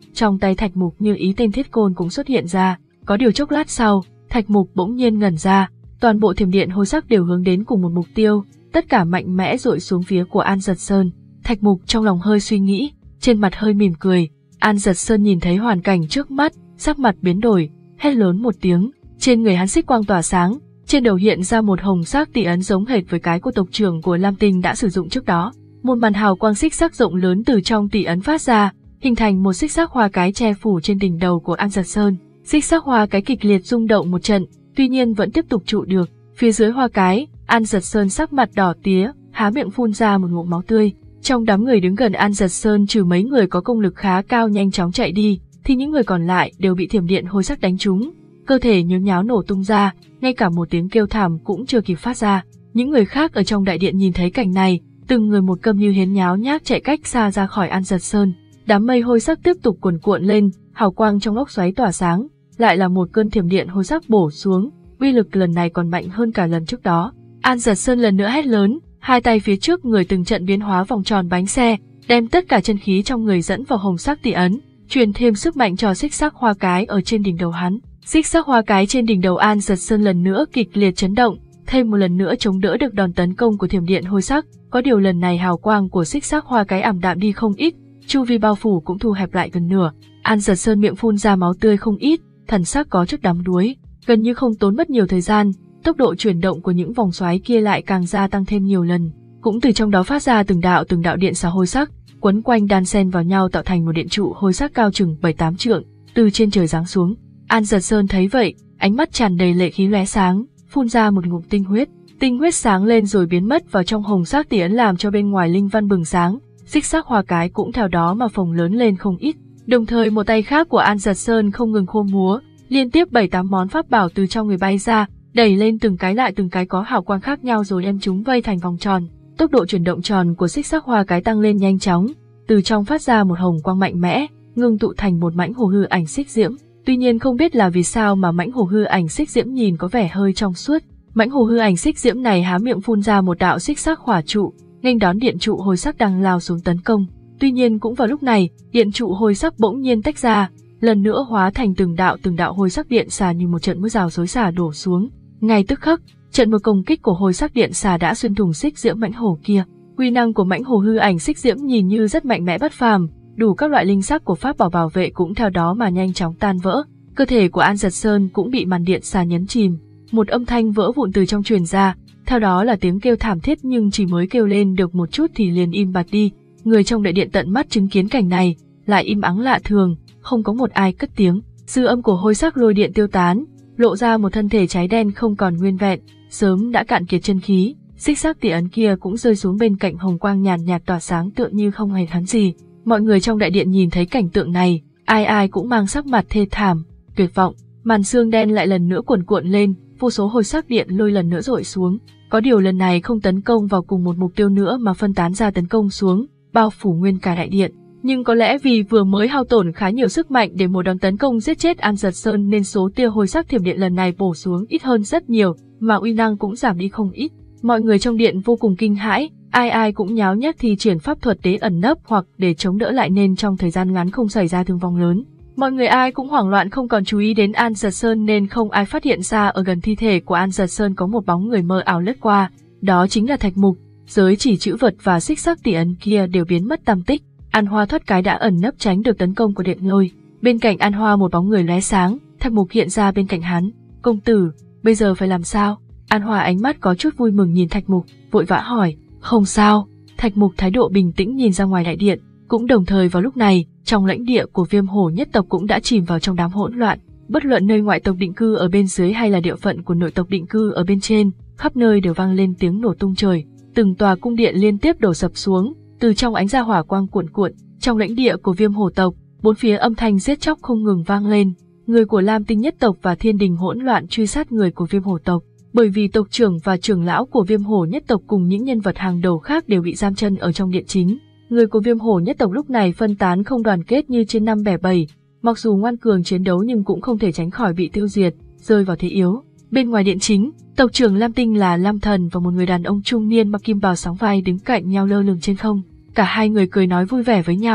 trong tay Thạch Mục như ý tên thiết côn cũng xuất hiện ra. Có điều chốc lát sau, Thạch Mục bỗng nhiên ngẩn ra, toàn bộ thiểm điện hôi sắc đều hướng đến cùng một mục tiêu, tất cả mạnh mẽ dội xuống phía của An Giật Sơn. Thạch Mục trong lòng hơi suy nghĩ, trên mặt hơi mỉm cười. An Giật Sơn nhìn thấy hoàn cảnh trước mắt, sắc mặt biến đổi, hét lớn một tiếng, trên người hắn xích quang tỏa sáng, trên đầu hiện ra một hồng sắc tỷ ấn giống hệt với cái của tộc trưởng của Lam Tinh đã sử dụng trước đó. Một màn hào quang xích sắc rộng lớn từ trong tỷ ấn phát ra, hình thành một xích sắc hoa cái che phủ trên đỉnh đầu của An Giật Sơn. Xích sắc hoa cái kịch liệt rung động một trận, tuy nhiên vẫn tiếp tục trụ được. Phía dưới hoa cái, An Giật Sơn sắc mặt đỏ tía, há miệng phun ra một ngụm máu tươi. Trong đám người đứng gần An Giật Sơn trừ mấy người có công lực khá cao nhanh chóng chạy đi, thì những người còn lại đều bị thiểm điện hôi sắc đánh trúng, cơ thể nhốn nháo nổ tung ra, ngay cả một tiếng kêu thảm cũng chưa kịp phát ra. Những người khác ở trong đại điện nhìn thấy cảnh này, từng người một câm như hến nháo nhác chạy cách xa ra khỏi An Giật Sơn. Đám mây hôi sắc tiếp tục cuồn cuộn lên, hào quang trong lốc xoáy tỏa sáng, lại là một cơn thiểm điện hôi sắc bổ xuống, uy lực lần này còn mạnh hơn cả lần trước đó. An Giật Sơn lần nữa hét lớn, hai tay phía trước người từng trận biến hóa vòng tròn bánh xe, đem tất cả chân khí trong người dẫn vào hồng sắc tỷ ấn, truyền thêm sức mạnh cho xích sắc hoa cái ở trên đỉnh đầu hắn. Xích sắc hoa cái trên đỉnh đầu An Giật Sơn lần nữa kịch liệt chấn động, thêm một lần nữa chống đỡ được đòn tấn công của thiểm điện hôi sắc. Có điều lần này hào quang của xích sắc hoa cái ảm đạm đi không ít, chu vi bao phủ cũng thu hẹp lại gần nửa. An Giật Sơn miệng phun ra máu tươi không ít, thần sắc có chút đắm đuối, gần như không tốn mất nhiều thời gian, tốc độ chuyển động của những vòng xoáy kia lại càng gia tăng thêm nhiều lần, cũng từ trong đó phát ra từng đạo từng đạo điện xà hôi sắc, quấn quanh đan xen vào nhau tạo thành một điện trụ hôi sắc cao chừng bảy tám trượng, từ trên trời giáng xuống. An Giật Sơn thấy vậy, ánh mắt tràn đầy lệ khí lóe sáng, phun ra một ngụm tinh huyết, tinh huyết sáng lên rồi biến mất vào trong hồng sắc tỷ ấn làm cho bên ngoài linh văn bừng sáng, xích sắc hoa cái cũng theo đó mà phồng lớn lên không ít. Đồng thời một tay khác của An Giật Sơn không ngừng khô múa, liên tiếp bảy tám món pháp bảo từ trong người bay ra, đẩy lên từng cái lại từng cái có hào quang khác nhau rồi đem chúng vây thành vòng tròn. Tốc độ chuyển động tròn của xích sắc hoa cái tăng lên nhanh chóng, từ trong phát ra một hồng quang mạnh mẽ, ngưng tụ thành một mãnh hồ hư ảnh xích diễm. Tuy nhiên không biết là vì sao mà mãnh hồ hư ảnh xích diễm nhìn có vẻ hơi trong suốt. Mãnh hồ hư ảnh xích diễm này há miệng phun ra một đạo xích sắc hỏa trụ, nghênh đón điện trụ hôi sắc đang lao xuống tấn công. Tuy nhiên cũng vào lúc này, điện trụ hôi sắc bỗng nhiên tách ra, lần nữa hóa thành từng đạo từng đạo hôi sắc điện xà như một trận mưa rào xối xả đổ xuống. Ngay tức khắc, trận mưa công kích của hôi sắc điện xà đã xuyên thủng xích diễm mãnh hồ kia. Uy năng của mãnh hồ hư ảnh xích diễm nhìn như rất mạnh mẽ bất phàm, đủ các loại linh sắc của pháp bảo bảo vệ cũng theo đó mà nhanh chóng tan vỡ. Cơ thể của An Giật Sơn cũng bị màn điện xà nhấn chìm, một âm thanh vỡ vụn từ trong truyền ra, theo đó là tiếng kêu thảm thiết nhưng chỉ mới kêu lên được một chút thì liền im bặt đi. Người trong đại điện tận mắt chứng kiến cảnh này, lại im ắng lạ thường, không có một ai cất tiếng. Dư âm của hôi sắc lôi điện tiêu tán, lộ ra một thân thể cháy đen không còn nguyên vẹn, sớm đã cạn kiệt chân khí. Xích sắc tỷ ấn kia cũng rơi xuống bên cạnh hồng quang nhàn nhạt tỏa sáng tựa như không hề hắn gì. Mọi người trong đại điện nhìn thấy cảnh tượng này, ai ai cũng mang sắc mặt thê thảm, tuyệt vọng. Màn sương đen lại lần nữa cuồn cuộn lên, vô số hôi sắc điện lôi lần nữa dội xuống. Có điều lần này không tấn công vào cùng một mục tiêu nữa mà phân tán ra tấn công xuống, bao phủ nguyên cả đại điện. Nhưng có lẽ vì vừa mới hao tổn khá nhiều sức mạnh để một đòn tấn công giết chết An Giật Sơn nên số tia hôi sắc thiểm điện lần này bổ xuống ít hơn rất nhiều, mà uy năng cũng giảm đi không ít. Mọi người trong điện vô cùng kinh hãi, ai ai cũng nháo nhác thi triển pháp thuật để ẩn nấp hoặc để chống đỡ lại nên trong thời gian ngắn không xảy ra thương vong lớn. Mọi người ai cũng hoảng loạn không còn chú ý đến An Giật Sơn nên không ai phát hiện ra ở gần thi thể của An Giật Sơn có một bóng người mơ ảo lướt qua, đó chính là Thạch Mục. Giới chỉ chữ vật và xích sắc tỷ ấn kia đều biến mất tăm tích. An Hoa thoát cái đã ẩn nấp tránh được tấn công của điện lôi. Bên cạnh An Hoa một bóng người lóe sáng, Thạch Mục hiện ra bên cạnh hắn. Công tử, bây giờ phải làm sao? An Hoa ánh mắt có chút vui mừng nhìn Thạch Mục, vội vã hỏi. Không sao. Thạch Mục thái độ bình tĩnh nhìn ra ngoài đại điện. Cũng đồng thời vào lúc này, trong lãnh địa của Viêm Hổ nhất tộc cũng đã chìm vào trong đám hỗn loạn. Bất luận nơi ngoại tộc định cư ở bên dưới hay là địa phận của nội tộc định cư ở bên trên, khắp nơi đều vang lên tiếng nổ tung trời. Từng tòa cung điện liên tiếp đổ sập xuống, từ trong ánh ra hỏa quang cuộn cuộn. Trong lãnh địa của Viêm Hổ tộc, bốn phía âm thanh giết chóc không ngừng vang lên. Người của Lam Tinh nhất tộc và Thiên Đình hỗn loạn truy sát người của Viêm Hổ tộc, bởi vì tộc trưởng và trưởng lão của Viêm Hổ nhất tộc cùng những nhân vật hàng đầu khác đều bị giam chân ở trong điện chính. Người của Viêm Hổ nhất tộc lúc này phân tán không đoàn kết như trên năm bẻ bảy, mặc dù ngoan cường chiến đấu nhưng cũng không thể tránh khỏi bị tiêu diệt, rơi vào thế yếu. Bên ngoài điện chính, tộc trưởng Lam Tinh là Lam Thần và một người đàn ông trung niên mặc kim bào sóng vai đứng cạnh nhau lơ lửng trên không. Cả hai người cười nói vui vẻ với nhau.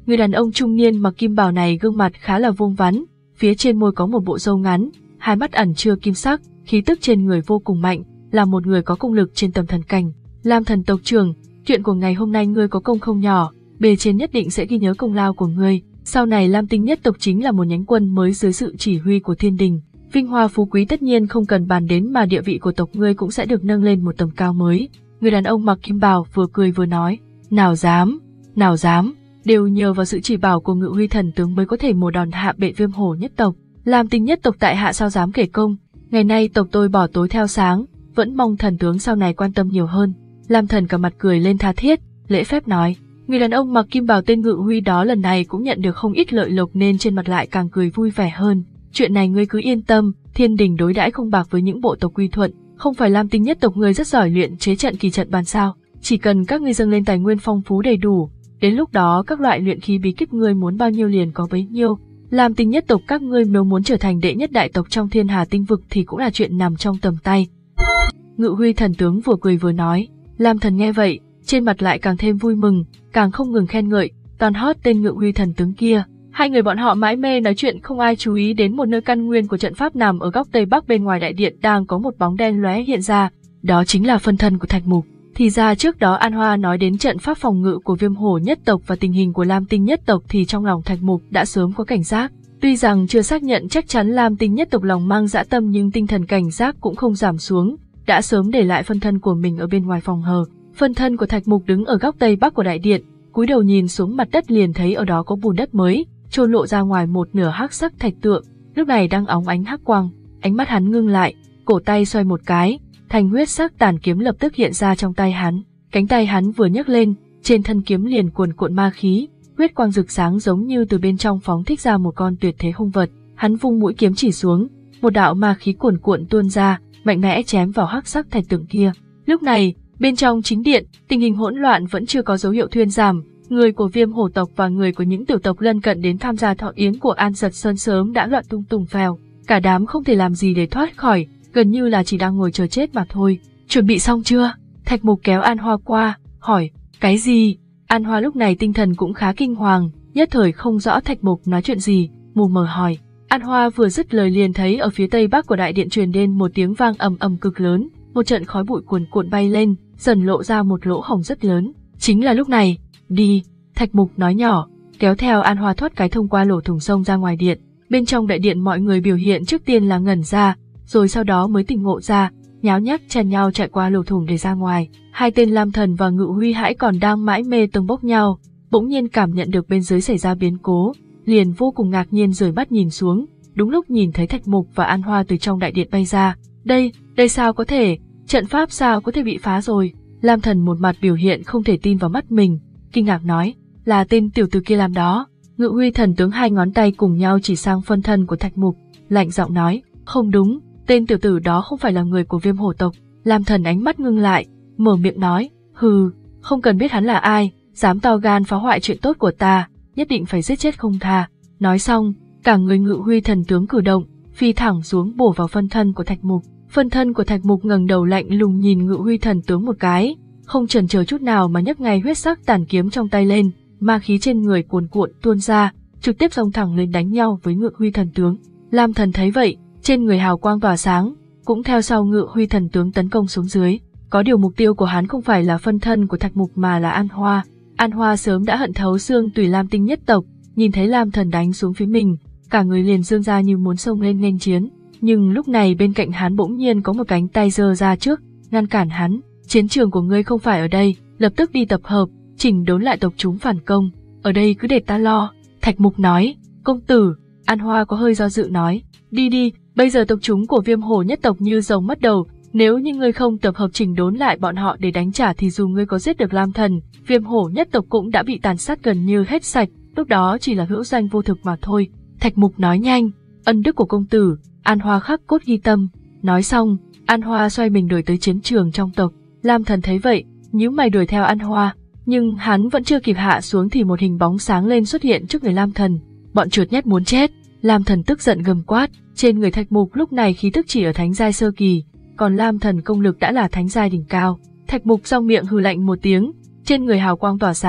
Người đàn ông trung niên mặc kim bào này gương mặt khá là vuông vắn, phía trên môi có một bộ râu ngắn, hai mắt ẩn chứa kim sắc, khí tức trên người vô cùng mạnh, là một người có công lực trên tầm thần cảnh. Lam Thần tộc trưởng, chuyện của ngày hôm nay ngươi có công không nhỏ, bề trên nhất định sẽ ghi nhớ công lao của ngươi. Sau này Lam Tinh nhất tộc chính là một nhánh quân mới dưới sự chỉ huy của thiên đình. Vinh hoa phú quý tất nhiên không cần bàn đến, mà địa vị của tộc ngươi cũng sẽ được nâng lên một tầm cao mới. Người đàn ông mặc kim bào vừa cười vừa nói, nào dám, nào dám, đều nhờ vào sự chỉ bảo của Ngự Huy thần tướng mới có thể một đòn hạ bệ Viêm Hổ nhất tộc. Lam Tinh nhất tộc tại hạ sao dám kể công, ngày nay tộc tôi bỏ tối theo sáng, vẫn mong thần tướng sau này quan tâm nhiều hơn. Lam Thần cả mặt cười lên tha thiết, lễ phép nói. Người đàn ông mặc kim bào tên Ngự Huy đó lần này cũng nhận được không ít lợi lộc nên trên mặt lại càng cười vui vẻ hơn. Chuyện này ngươi cứ yên tâm, thiên đình đối đãi không bạc với những bộ tộc quy thuận, không phải Lam Tinh nhất tộc ngươi rất giỏi luyện chế trận kỳ trận bàn sao? Chỉ cần các ngươi dâng lên tài nguyên phong phú đầy đủ, đến lúc đó các loại luyện khí bí kíp ngươi muốn bao nhiêu liền có bấy nhiêu. Lam Tinh nhất tộc các ngươi nếu muốn trở thành đệ nhất đại tộc trong thiên hà tinh vực thì cũng là chuyện nằm trong tầm tay. Ngự Huy thần tướng vừa cười vừa nói. Lam Thần nghe vậy, trên mặt lại càng thêm vui mừng, càng không ngừng khen ngợi, toàn hót tên Ngự Huy thần tướng kia. Hai người bọn họ mãi mê nói chuyện, không ai chú ý đến một nơi căn nguyên của trận pháp nằm ở góc tây bắc bên ngoài đại điện đang có một bóng đen lóe hiện ra, đó chính là phân thân của Thạch Mục. Thì ra trước đó An Hoa nói đến trận pháp phòng ngự của Viêm Hổ nhất tộc và tình hình của Lam Tinh nhất tộc thì trong lòng Thạch Mục đã sớm có cảnh giác. Tuy rằng chưa xác nhận chắc chắn Lam Tinh nhất tộc lòng mang dã tâm nhưng tinh thần cảnh giác cũng không giảm xuống, đã sớm để lại phân thân của mình ở bên ngoài phòng hờ. Phân thân của Thạch Mục đứng ở góc tây bắc của đại điện, cúi đầu nhìn xuống mặt đất liền thấy ở đó có bùn đất mới, trôi lộ ra ngoài một nửa hắc sắc thạch tượng, lúc này đang óng ánh hắc quang. Ánh mắt hắn ngưng lại, cổ tay xoay một cái, thành huyết sắc tàn kiếm lập tức hiện ra trong tay hắn. Cánh tay hắn vừa nhấc lên, trên thân kiếm liền cuồn cuộn ma khí, huyết quang rực sáng giống như từ bên trong phóng thích ra một con tuyệt thế hung vật. Hắn vung mũi kiếm chỉ xuống, một đạo ma khí cuồn cuộn tuôn ra, mạnh mẽ chém vào hắc sắc thạch tượng kia. Lúc này, bên trong chính điện, tình hình hỗn loạn vẫn chưa có dấu hiệu thuyên giảm. Người của Viêm Hổ tộc và người của những tiểu tộc lân cận đến tham gia thọ yến của An Giật Sơn sớm đã loạn tung tùng phèo, cả đám không thể làm gì để thoát khỏi, gần như là chỉ đang ngồi chờ chết mà thôi. Chuẩn bị xong chưa? Thạch Mục kéo An Hoa qua, hỏi. Cái gì? An Hoa lúc này tinh thần cũng khá kinh hoàng, nhất thời không rõ Thạch Mục nói chuyện gì, mù mờ hỏi. An Hoa vừa dứt lời liền thấy ở phía tây bắc của đại điện truyền đến một tiếng vang ầm ầm cực lớn, một trận khói bụi cuồn cuộn bay lên, dần lộ ra một lỗ hổng rất lớn. Chính là lúc này, đi, Thạch Mục nói nhỏ, kéo theo An Hoa thoát cái thông qua lỗ thủng sông ra ngoài điện. Bên trong đại điện mọi người biểu hiện trước tiên là ngẩn ra, rồi sau đó mới tỉnh ngộ ra, nháo nhác chen nhau chạy qua lỗ thủng để ra ngoài. Hai tên Lam Thần và Ngự Huy hãy còn đang mãi mê tâng bốc nhau, bỗng nhiên cảm nhận được bên dưới xảy ra biến cố, liền vô cùng ngạc nhiên rời mắt nhìn xuống, đúng lúc nhìn thấy Thạch Mục và An Hoa từ trong đại điện bay ra. Đây, đây sao có thể, trận pháp sao có thể bị phá rồi? Lam Thần một mặt biểu hiện không thể tin vào mắt mình, kinh ngạc nói, là tên tiểu tử kia làm đó. Ngự Huy thần tướng hai ngón tay cùng nhau chỉ sang phân thân của Thạch Mục, lạnh giọng nói, không đúng, tên tiểu tử đó không phải là người của Viêm Hổ tộc. Lam Thần ánh mắt ngưng lại, mở miệng nói, hừ, không cần biết hắn là ai, dám to gan phá hoại chuyện tốt của ta, nhất định phải giết chết không tha. Nói xong, cả người Ngự Huy thần tướng cử động, phi thẳng xuống bổ vào phân thân của Thạch Mục. Phân thân của Thạch Mục ngẩng đầu lạnh lùng nhìn Ngự Huy thần tướng một cái, không chần chờ chút nào mà nhấc ngay huyết sắc tàn kiếm trong tay lên, ma khí trên người cuồn cuộn tuôn ra, trực tiếp xông thẳng lên đánh nhau với Ngự Huy thần tướng. Lam Thần thấy vậy, trên người hào quang tỏa sáng, cũng theo sau Ngự Huy thần tướng tấn công xuống dưới. Có điều mục tiêu của hắn không phải là phân thân của Thạch Mục mà là An Hoa. An Hoa sớm đã hận thấu xương tùy Lam Tinh nhất tộc, nhìn thấy Lam Thần đánh xuống phía mình, cả người liền dương ra như muốn xông lên nghênh chiến. Nhưng lúc này bên cạnh hắn bỗng nhiên có một cánh tay giơ ra trước, ngăn cản hắn. Chiến trường của ngươi không phải ở đây, lập tức đi tập hợp, chỉnh đốn lại tộc chúng phản công, ở đây cứ để ta lo. Thạch Mục nói. Công tử, An Hoa có hơi do dự nói, đi đi, bây giờ tộc chúng của Viêm Hổ nhất tộc như rồng mất đầu, nếu như ngươi không tập hợp chỉnh đốn lại bọn họ để đánh trả thì dù ngươi có giết được Lam Thần, Viêm Hổ nhất tộc cũng đã bị tàn sát gần như hết sạch, lúc đó chỉ là hữu danh vô thực mà thôi. Thạch Mục nói nhanh, ân đức của công tử, An Hoa khắc cốt ghi tâm. Nói xong, An Hoa xoay mình đuổi tới chiến trường trong tộc. Lam Thần thấy vậy, nhíu mày đuổi theo An Hoa, nhưng hắn vẫn chưa kịp hạ xuống thì một hình bóng sáng lên xuất hiện trước người Lam Thần. Bọn chuột nhắt muốn chết! Lam Thần tức giận gầm quát. Trên người Thạch Mục lúc này khí tức chỉ ở thánh giai sơ kỳ, còn Lam Thần công lực đã là thánh giai đỉnh cao. Thạch Mục trong miệng hừ lạnh một tiếng, trên người hào quang tỏa sáng,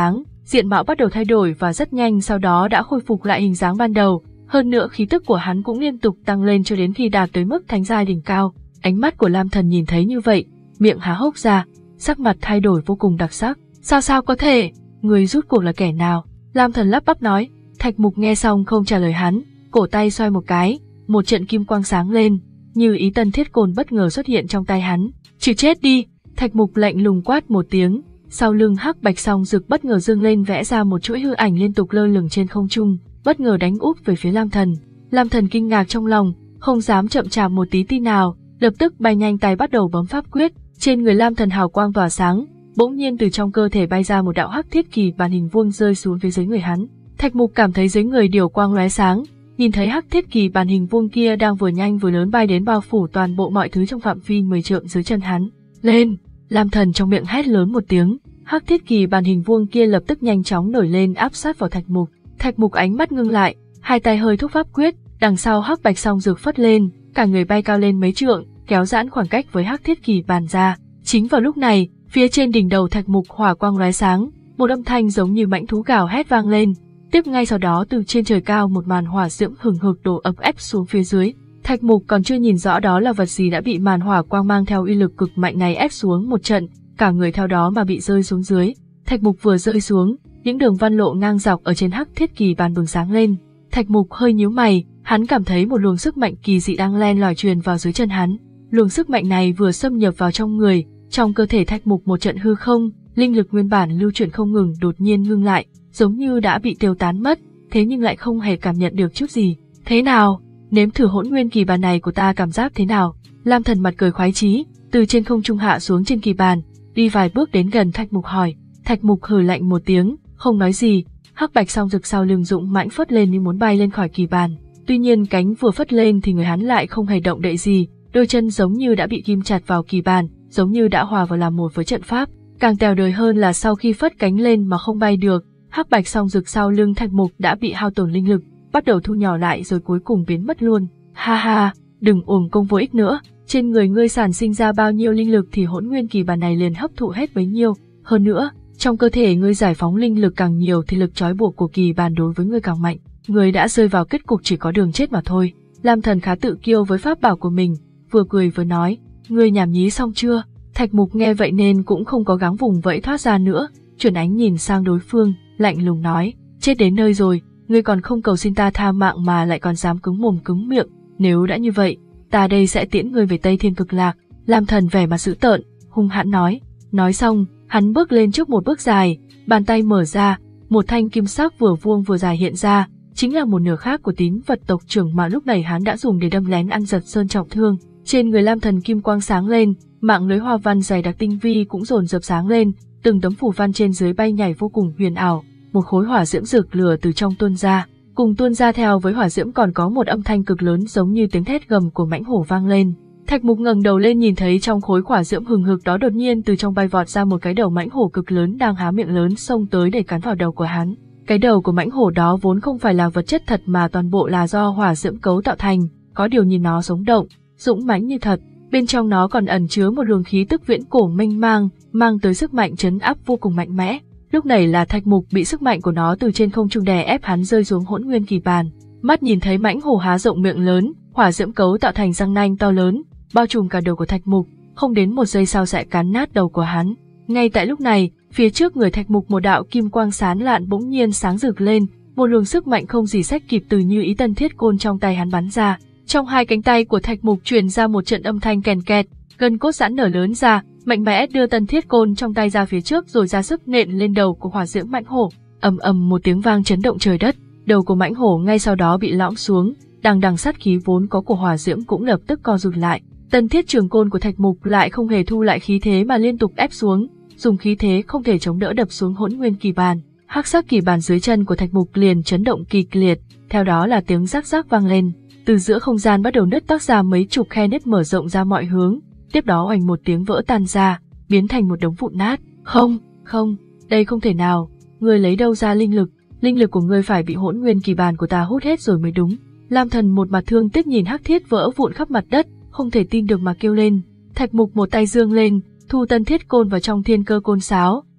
diện mạo bắt đầu thay đổi và rất nhanh sau đó đã khôi phục lại hình dáng ban đầu, hơn nữa khí tức của hắn cũng liên tục tăng lên cho đến khi đạt tới mức thánh giai đỉnh cao. Ánh mắt của Lam Thần nhìn thấy như vậy, miệng há hốc ra, sắc mặt thay đổi vô cùng đặc sắc. Sao sao có thể? Người rút cuộc là kẻ nào? Lam Thần lắp bắp nói. Thạch Mục nghe xong không trả lời hắn, cổ tay xoay một cái, một trận kim quang sáng lên, như ý tân thiết côn bất ngờ xuất hiện trong tay hắn. Chịu chết đi! Thạch Mục lạnh lùng quát một tiếng, sau lưng hắc bạch song rực bất ngờ dương lên vẽ ra một chuỗi hư ảnh liên tục lơ lửng trên không trung, bất ngờ đánh úp về phía Lam Thần. Lam Thần kinh ngạc trong lòng, không dám chậm chạp một tí ti nào, lập tức bay nhanh tay bắt đầu bấm pháp quyết. Trên người Lam Thần hào quang tỏa sáng, bỗng nhiên từ trong cơ thể bay ra một đạo hắc thiết kỳ bản hình vuông rơi xuống phía dưới người hắn. Thạch Mục cảm thấy dưới người điều quang lóe sáng, nhìn thấy hắc thiết kỳ bản hình vuông kia đang vừa nhanh vừa lớn bay đến bao phủ toàn bộ mọi thứ trong phạm vi mười trượng dưới chân hắn. Lên! Lam Thần trong miệng hét lớn một tiếng, hắc thiết kỳ bản hình vuông kia lập tức nhanh chóng nổi lên áp sát vào Thạch Mục. Thạch Mục ánh mắt ngưng lại, hai tay hơi thúc pháp quyết, đằng sau hắc bạch song rực phất lên, cả người bay cao lên mấy trượng, kéo giãn khoảng cách với hắc thiết kỳ bản ra. Chính vào lúc này, phía trên đỉnh đầu Thạch Mục hỏa quang lóe sáng, một âm thanh giống như mãnh thú gào hét vang lên. Tiếp ngay sau đó từ trên trời cao một màn hỏa diễm hừng hực đổ ập ép xuống phía dưới. Thạch Mục còn chưa nhìn rõ đó là vật gì đã bị màn hỏa quang mang theo uy lực cực mạnh này ép xuống một trận, cả người theo đó mà bị rơi xuống dưới. Thạch Mục vừa rơi xuống, những đường văn lộ ngang dọc ở trên hắc thiết kỳ bàn bừng sáng lên. Thạch Mục hơi nhíu mày, hắn cảm thấy một luồng sức mạnh kỳ dị đang len lỏi truyền vào dưới chân hắn. Luồng sức mạnh này vừa xâm nhập vào trong người, trong cơ thể Thạch Mục một trận hư không, linh lực nguyên bản lưu chuyển không ngừng đột nhiên ngưng lại, giống như đã bị tiêu tán mất, thế nhưng lại không hề cảm nhận được chút gì. Thế nào? Nếm thử hỗn nguyên kỳ bàn này của ta cảm giác thế nào? Lam Thần mặt cười khoái chí, từ trên không trung hạ xuống trên kỳ bàn, đi vài bước đến gần Thạch Mục hỏi. Thạch Mục hừ lạnh một tiếng, không nói gì. Hắc bạch song rực sau lưng dũng mãnh phất lên như muốn bay lên khỏi kỳ bàn. Tuy nhiên cánh vừa phất lên thì người hắn lại không hề động đậy gì, đôi chân giống như đã bị ghim chặt vào kỳ bàn, giống như đã hòa vào làm một với trận pháp. Càng tèo đời hơn là sau khi phất cánh lên mà không bay được, hắc bạch song rực sau lưng Thạch Mục đã bị hao tổn linh lực, bắt đầu thu nhỏ lại rồi cuối cùng biến mất luôn. Ha ha, đừng uổng công vô ích nữa, trên người ngươi sản sinh ra bao nhiêu linh lực thì hỗn nguyên kỳ bàn này liền hấp thụ hết bấy nhiêu. Hơn nữa, trong cơ thể ngươi giải phóng linh lực càng nhiều thì lực trói buộc của kỳ bàn đối với ngươi càng mạnh. Ngươi đã rơi vào kết cục chỉ có đường chết mà thôi. Lam Thần khá tự kiêu với pháp bảo của mình, vừa cười vừa nói, ngươi nhảm nhí xong chưa? Thạch Mục nghe vậy nên cũng không có gắng vùng vẫy thoát ra nữa, chuyển ánh nhìn sang đối phương, lạnh lùng nói, chết đến nơi rồi, ngươi còn không cầu xin ta tha mạng mà lại còn dám cứng mồm cứng miệng, nếu đã như vậy, ta đây sẽ tiễn ngươi về Tây Thiên Cực Lạc. Lam Thần vẻ mặt dữ tợn, hung hãn nói, nói xong, hắn bước lên trước một bước dài, bàn tay mở ra, một thanh kim sắc vừa vuông vừa dài hiện ra, chính là một nửa khác của tín vật tộc trưởng mà lúc này hắn đã dùng để đâm lén ăn giật Sơn trọng thương. Trên người Lam Thần kim quang sáng lên, mạng lưới hoa văn dày đặc tinh vi cũng dồn dập sáng lên, từng tấm phù văn trên dưới bay nhảy vô cùng huyền ảo, một khối hỏa diễm rực lửa từ trong tuôn ra, cùng tuôn ra theo với hỏa diễm còn có một âm thanh cực lớn giống như tiếng thét gầm của mãnh hổ vang lên. Thạch Mục ngẩng đầu lên nhìn thấy trong khối hỏa diễm hừng hực đó đột nhiên từ trong bay vọt ra một cái đầu mãnh hổ cực lớn đang há miệng lớn xông tới để cắn vào đầu của hắn. Cái đầu của mãnh hổ đó vốn không phải là vật chất thật mà toàn bộ là do hỏa diễm cấu tạo thành, có điều nhìn nó sống động, dũng mãnh như thật, bên trong nó còn ẩn chứa một luồng khí tức viễn cổ mênh mang, mang tới sức mạnh trấn áp vô cùng mạnh mẽ. Lúc này là Thạch Mục bị sức mạnh của nó từ trên không trung đè ép hắn rơi xuống hỗn nguyên kỳ bàn. Mắt nhìn thấy mãnh hổ há rộng miệng lớn, hỏa diễm cấu tạo thành răng nanh to lớn, bao trùm cả đầu của Thạch Mục, không đến một giây sau sẽ cắn nát đầu của hắn. Ngay tại lúc này, phía trước người Thạch Mục một đạo kim quang sáng lạn bỗng nhiên sáng rực lên, một luồng sức mạnh không gì xách kịp từ như ý tân thiết côn trong tay hắn bắn ra. Trong hai cánh tay của Thạch Mục truyền ra một trận âm thanh kèn kẹt, gân cốt giãn nở lớn ra, mạnh mẽ đưa tân thiết côn trong tay ra phía trước rồi ra sức nện lên đầu của hỏa diễm mãnh hổ. Ầm ầm một tiếng vang chấn động trời đất, đầu của mãnh hổ ngay sau đó bị lõm xuống, đằng đằng sát khí vốn có của hỏa diễm cũng lập tức co rụt lại. Tân thiết trường côn của Thạch Mục lại không hề thu lại khí thế mà liên tục ép xuống, dùng khí thế không thể chống đỡ đập xuống hỗn nguyên kỳ bàn. Hắc sắc kỳ bàn dưới chân của Thạch Mục liền chấn động kịch liệt, theo đó là tiếng rắc rắc vang lên, từ giữa không gian bắt đầu nứt toác ra mấy chục khe nứt mở rộng ra mọi hướng, tiếp đó oành một tiếng vỡ tan ra, biến thành một đống vụn nát. Không, không, đây không thể nào, ngươi lấy đâu ra linh lực, linh lực của ngươi phải bị hỗn nguyên kỳ bàn của ta hút hết rồi mới đúng. Lam Thần một mặt thương tiếc nhìn hắc thiết vỡ vụn khắp mặt đất, không thể tin được mà kêu lên. Thạch Mục một tay giương lên, thu tân thiết côn vào trong thiên cơ côn sáo,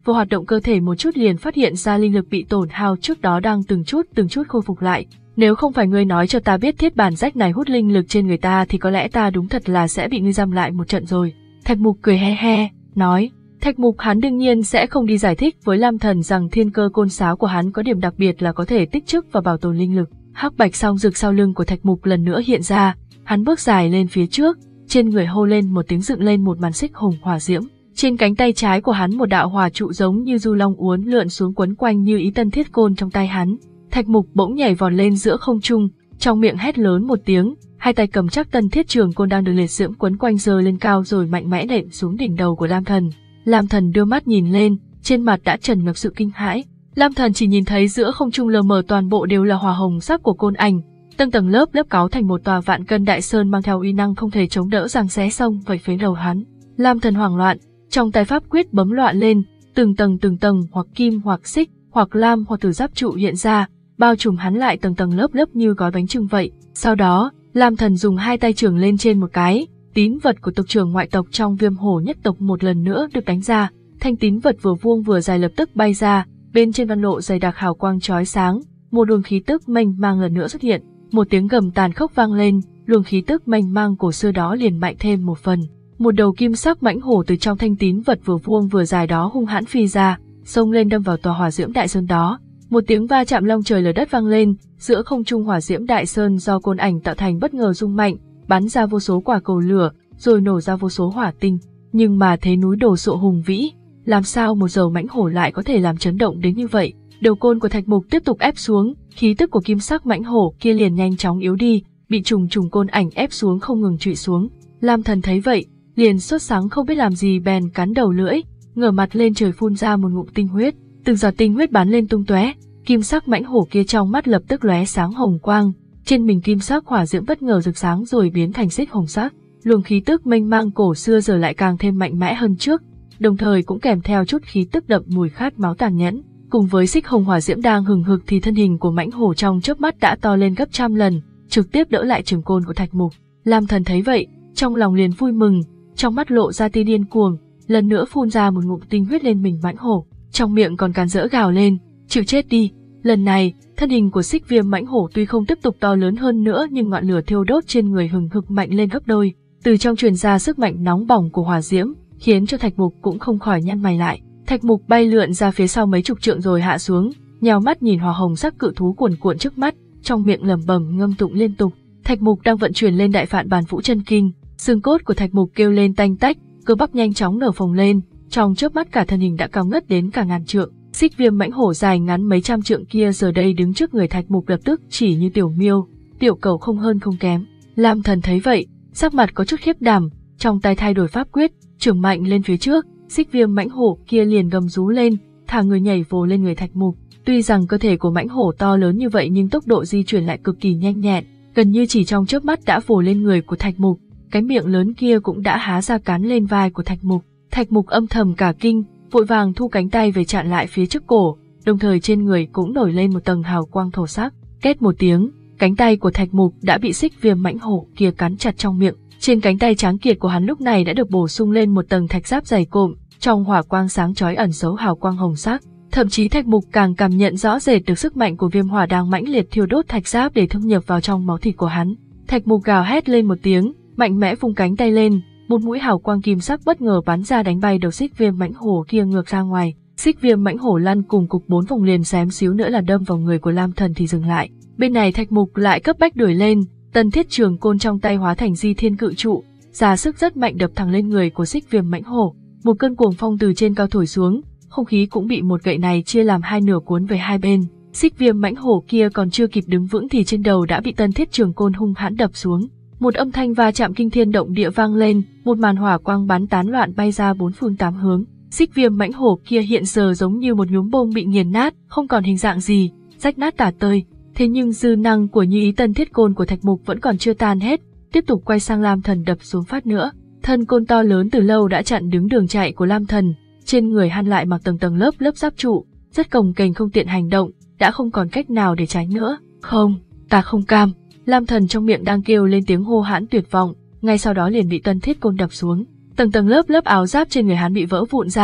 vừa hoạt động cơ thể một chút liền phát hiện ra linh lực bị tổn hao trước đó đang từng chút từng chút khôi phục lại. Nếu không phải ngươi nói cho ta biết thiết bản rách này hút linh lực trên người ta thì có lẽ ta đúng thật là sẽ bị ngươi giam lại một trận rồi. Thạch Mục cười he he, nói. Thạch Mục hắn đương nhiên sẽ không đi giải thích với Lam Thần rằng thiên cơ côn sáo của hắn có điểm đặc biệt là có thể tích trữ và bảo tồn linh lực. Hắc bạch song rực sau lưng của Thạch Mục lần nữa hiện ra, hắn bước dài lên phía trước, trên người hô lên một tiếng dựng lên một màn xích hồng hỏa diễm. Trên cánh tay trái của hắn một đạo hỏa trụ giống như du long uốn lượn xuống quấn quanh như ý tân thiết côn trong tay hắn. Thạch Mục bỗng nhảy vọt lên giữa không trung, trong miệng hét lớn một tiếng, hai tay cầm chắc tân thiết trường côn đang được liệt diễm quấn quanh giơ lên cao rồi mạnh mẽ nện xuống đỉnh đầu của Lam Thần. Lam Thần đưa mắt nhìn lên, trên mặt đã tràn ngập sự kinh hãi. Lam Thần chỉ nhìn thấy giữa không trung lờ mờ toàn bộ đều là hỏa hồng sắc của côn ảnh, tầng tầng lớp lớp cáu thành một tòa vạn cân đại sơn mang theo uy năng không thể chống đỡ giằng xé sông vẩy phía đầu hắn. Lam Thần hoảng loạn, trong tay pháp quyết bấm loạn lên, từng tầng từng tầng hoặc kim hoặc xích, hoặc lam hoặc tử giáp trụ hiện ra, bao trùm hắn lại tầng tầng lớp lớp như gói bánh chưng vậy. Sau đó, Lam Thần dùng hai tay chưởng lên trên một cái, tín vật của tộc trưởng ngoại tộc trong Viêm Hổ nhất tộc một lần nữa được đánh ra, thanh tín vật vừa vuông vừa dài lập tức bay ra, bên trên văn lộ dày đặc hào quang chói sáng, một luồng khí tức mênh mang lần nữa xuất hiện, một tiếng gầm tàn khốc vang lên, luồng khí tức mênh mang cổ xưa đó liền mạnh thêm một phần. Một đầu kim sắc mãnh hổ từ trong thanh tín vật vừa vuông vừa dài đó hung hãn phi ra, xông lên đâm vào tòa hỏa diễm đại sơn đó. Một tiếng va chạm long trời lở đất vang lên, giữa không trung hỏa diễm đại sơn do côn ảnh tạo thành bất ngờ rung mạnh, bắn ra vô số quả cầu lửa, rồi nổ ra vô số hỏa tinh. Nhưng mà thế núi đồ sộ hùng vĩ, làm sao một dầu mãnh hổ lại có thể làm chấn động đến như vậy? Đầu côn của Thạch Mục tiếp tục ép xuống, khí tức của kim sắc mãnh hổ kia liền nhanh chóng yếu đi, bị trùng trùng côn ảnh ép xuống không ngừng trụy xuống. Lam Thần thấy vậy, liền sốt sắng không biết làm gì bèn cắn đầu lưỡi, ngửa mặt lên trời phun ra một ngụm tinh huyết, từng giọt tinh huyết bắn lên tung tóe. Kim sắc mãnh hổ kia trong mắt lập tức lóe sáng hồng quang, trên mình kim sắc hỏa diễm bất ngờ rực sáng rồi biến thành xích hồng sắc. Luồng khí tức mênh mang cổ xưa giờ lại càng thêm mạnh mẽ hơn trước, đồng thời cũng kèm theo chút khí tức đậm mùi khát máu tàn nhẫn. Cùng với xích hồng hỏa diễm đang hừng hực thì thân hình của mãnh hổ trong chớp mắt đã to lên gấp trăm lần, trực tiếp đỡ lại trường côn của Thạch Mục. Lam Thần thấy vậy, trong lòng liền vui mừng, trong mắt lộ ra tia điên cuồng, lần nữa phun ra một ngụm tinh huyết lên mình mãnh hổ, trong miệng còn càn rỡ gào lên, chịu chết đi. Lần này, thân hình của xích viêm mãnh hổ tuy không tiếp tục to lớn hơn nữa nhưng ngọn lửa thiêu đốt trên người hừng hực mạnh lên gấp đôi, từ trong truyền ra sức mạnh nóng bỏng của hỏa diễm, khiến cho Thạch Mục cũng không khỏi nhăn mày lại. Thạch Mục bay lượn ra phía sau mấy chục trượng rồi hạ xuống, nhào mắt nhìn hỏa hồng sắc cự thú cuồn cuộn trước mắt, trong miệng lẩm bẩm ngâm tụng liên tục. Thạch Mục đang vận chuyển lên đại phạn bàn vũ chân kinh, xương cốt của Thạch Mục kêu lên tanh tách, cơ bắp nhanh chóng nở phồng lên, trong chớp mắt cả thân hình đã cao ngất đến cả ngàn trượng. Xích viêm mãnh hổ dài ngắn mấy trăm trượng kia giờ đây đứng trước người Thạch Mục lập tức chỉ như tiểu miêu, tiểu cầu không hơn không kém. Lam Thần thấy vậy, sắc mặt có chút khiếp đảm, trong tay thay đổi pháp quyết, chưởng mạnh lên phía trước, xích viêm mãnh hổ kia liền gầm rú lên, thả người nhảy vồ lên người Thạch Mục. Tuy rằng cơ thể của mãnh hổ to lớn như vậy nhưng tốc độ di chuyển lại cực kỳ nhanh nhẹn, gần như chỉ trong chớp mắt đã vồ lên người của Thạch Mục, cái miệng lớn kia cũng đã há ra cắn lên vai của Thạch Mục. Thạch Mục âm thầm cả kinh, vội vàng thu cánh tay về chặn lại phía trước cổ, đồng thời trên người cũng nổi lên một tầng hào quang thổ sắc. Két một tiếng, cánh tay của Thạch Mục đã bị xích viêm mãnh hổ kia cắn chặt trong miệng. Trên cánh tay trắng kiệt của hắn lúc này đã được bổ sung lên một tầng thạch giáp dày cộm, trong hỏa quang sáng chói ẩn giấu hào quang hồng sắc. Thậm chí Thạch Mục càng cảm nhận rõ rệt được sức mạnh của viêm hỏa đang mãnh liệt thiêu đốt thạch giáp để thâm nhập vào trong máu thịt của hắn. Thạch Mục gào hét lên một tiếng, mạnh mẽ vung cánh tay lên, một mũi hào quang kim sắc bất ngờ bắn ra đánh bay đầu xích viêm mãnh hổ kia ngược ra ngoài. Xích viêm mãnh hổ lăn cùng cục bốn vòng liền xém xíu nữa là đâm vào người của Lam Thần thì dừng lại. Bên này Thạch Mục lại cấp bách đuổi lên, tân thiết trường côn trong tay hóa thành di thiên cự trụ, ra sức rất mạnh đập thẳng lên người của xích viêm mãnh hổ. Một cơn cuồng phong từ trên cao thổi xuống, không khí cũng bị một gậy này chia làm hai nửa cuốn về hai bên. Xích viêm mãnh hổ kia còn chưa kịp đứng vững thì trên đầu đã bị tân thiết trường côn hung hãn đập xuống. Một âm thanh va chạm kinh thiên động địa vang lên, một màn hỏa quang bắn tán loạn bay ra bốn phương tám hướng. Xích viêm mãnh hổ kia hiện giờ giống như một nhúm bông bị nghiền nát, không còn hình dạng gì, rách nát tả tơi. Thế nhưng dư năng của như ý tân thiết côn của Thạch Mục vẫn còn chưa tan hết, tiếp tục quay sang Lam Thần đập xuống phát nữa. Thân côn to lớn từ lâu đã chặn đứng đường chạy của Lam Thần, trên người hắn lại mặc tầng tầng lớp lớp giáp trụ, rất cồng kềnh không tiện hành động, đã không còn cách nào để tránh nữa. Không, ta không cam. Lam Thần trong miệng đang kêu lên tiếng hô hãn tuyệt vọng, ngay sau đó liền bị tân thiết côn đập xuống. Tầng tầng lớp lớp áo giáp trên người hắn bị vỡ vụn ra,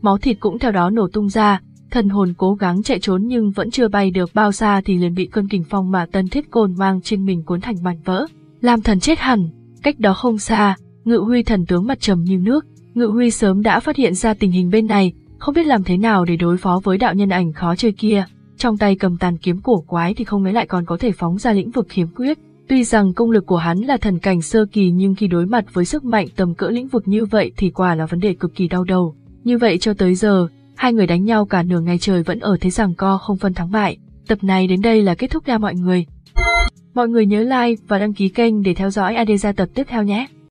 máu thịt cũng theo đó nổ tung ra, thần hồn cố gắng chạy trốn nhưng vẫn chưa bay được bao xa thì liền bị cơn kình phong mà Tân Thiết Côn mang trên mình cuốn thành mảnh vỡ. Lam Thần chết hẳn, cách đó không xa, Ngự Huy thần tướng mặt trầm như nước. Ngự Huy sớm đã phát hiện ra tình hình bên này, không biết làm thế nào để đối phó với đạo nhân ảnh khó chơi kia. Trong tay cầm tàn kiếm cổ quái thì không mấy lại còn có thể phóng ra lĩnh vực khiếm khuyết. Tuy rằng công lực của hắn là thần cảnh sơ kỳ nhưng khi đối mặt với sức mạnh tầm cỡ lĩnh vực như vậy thì quả là vấn đề cực kỳ đau đầu. Như vậy cho tới giờ, hai người đánh nhau cả nửa ngày trời vẫn ở thế giằng co không phân thắng bại. Tập này đến đây là kết thúc nha mọi người. Mọi người nhớ like và đăng ký kênh để theo dõi a đê gia tập tiếp theo nhé.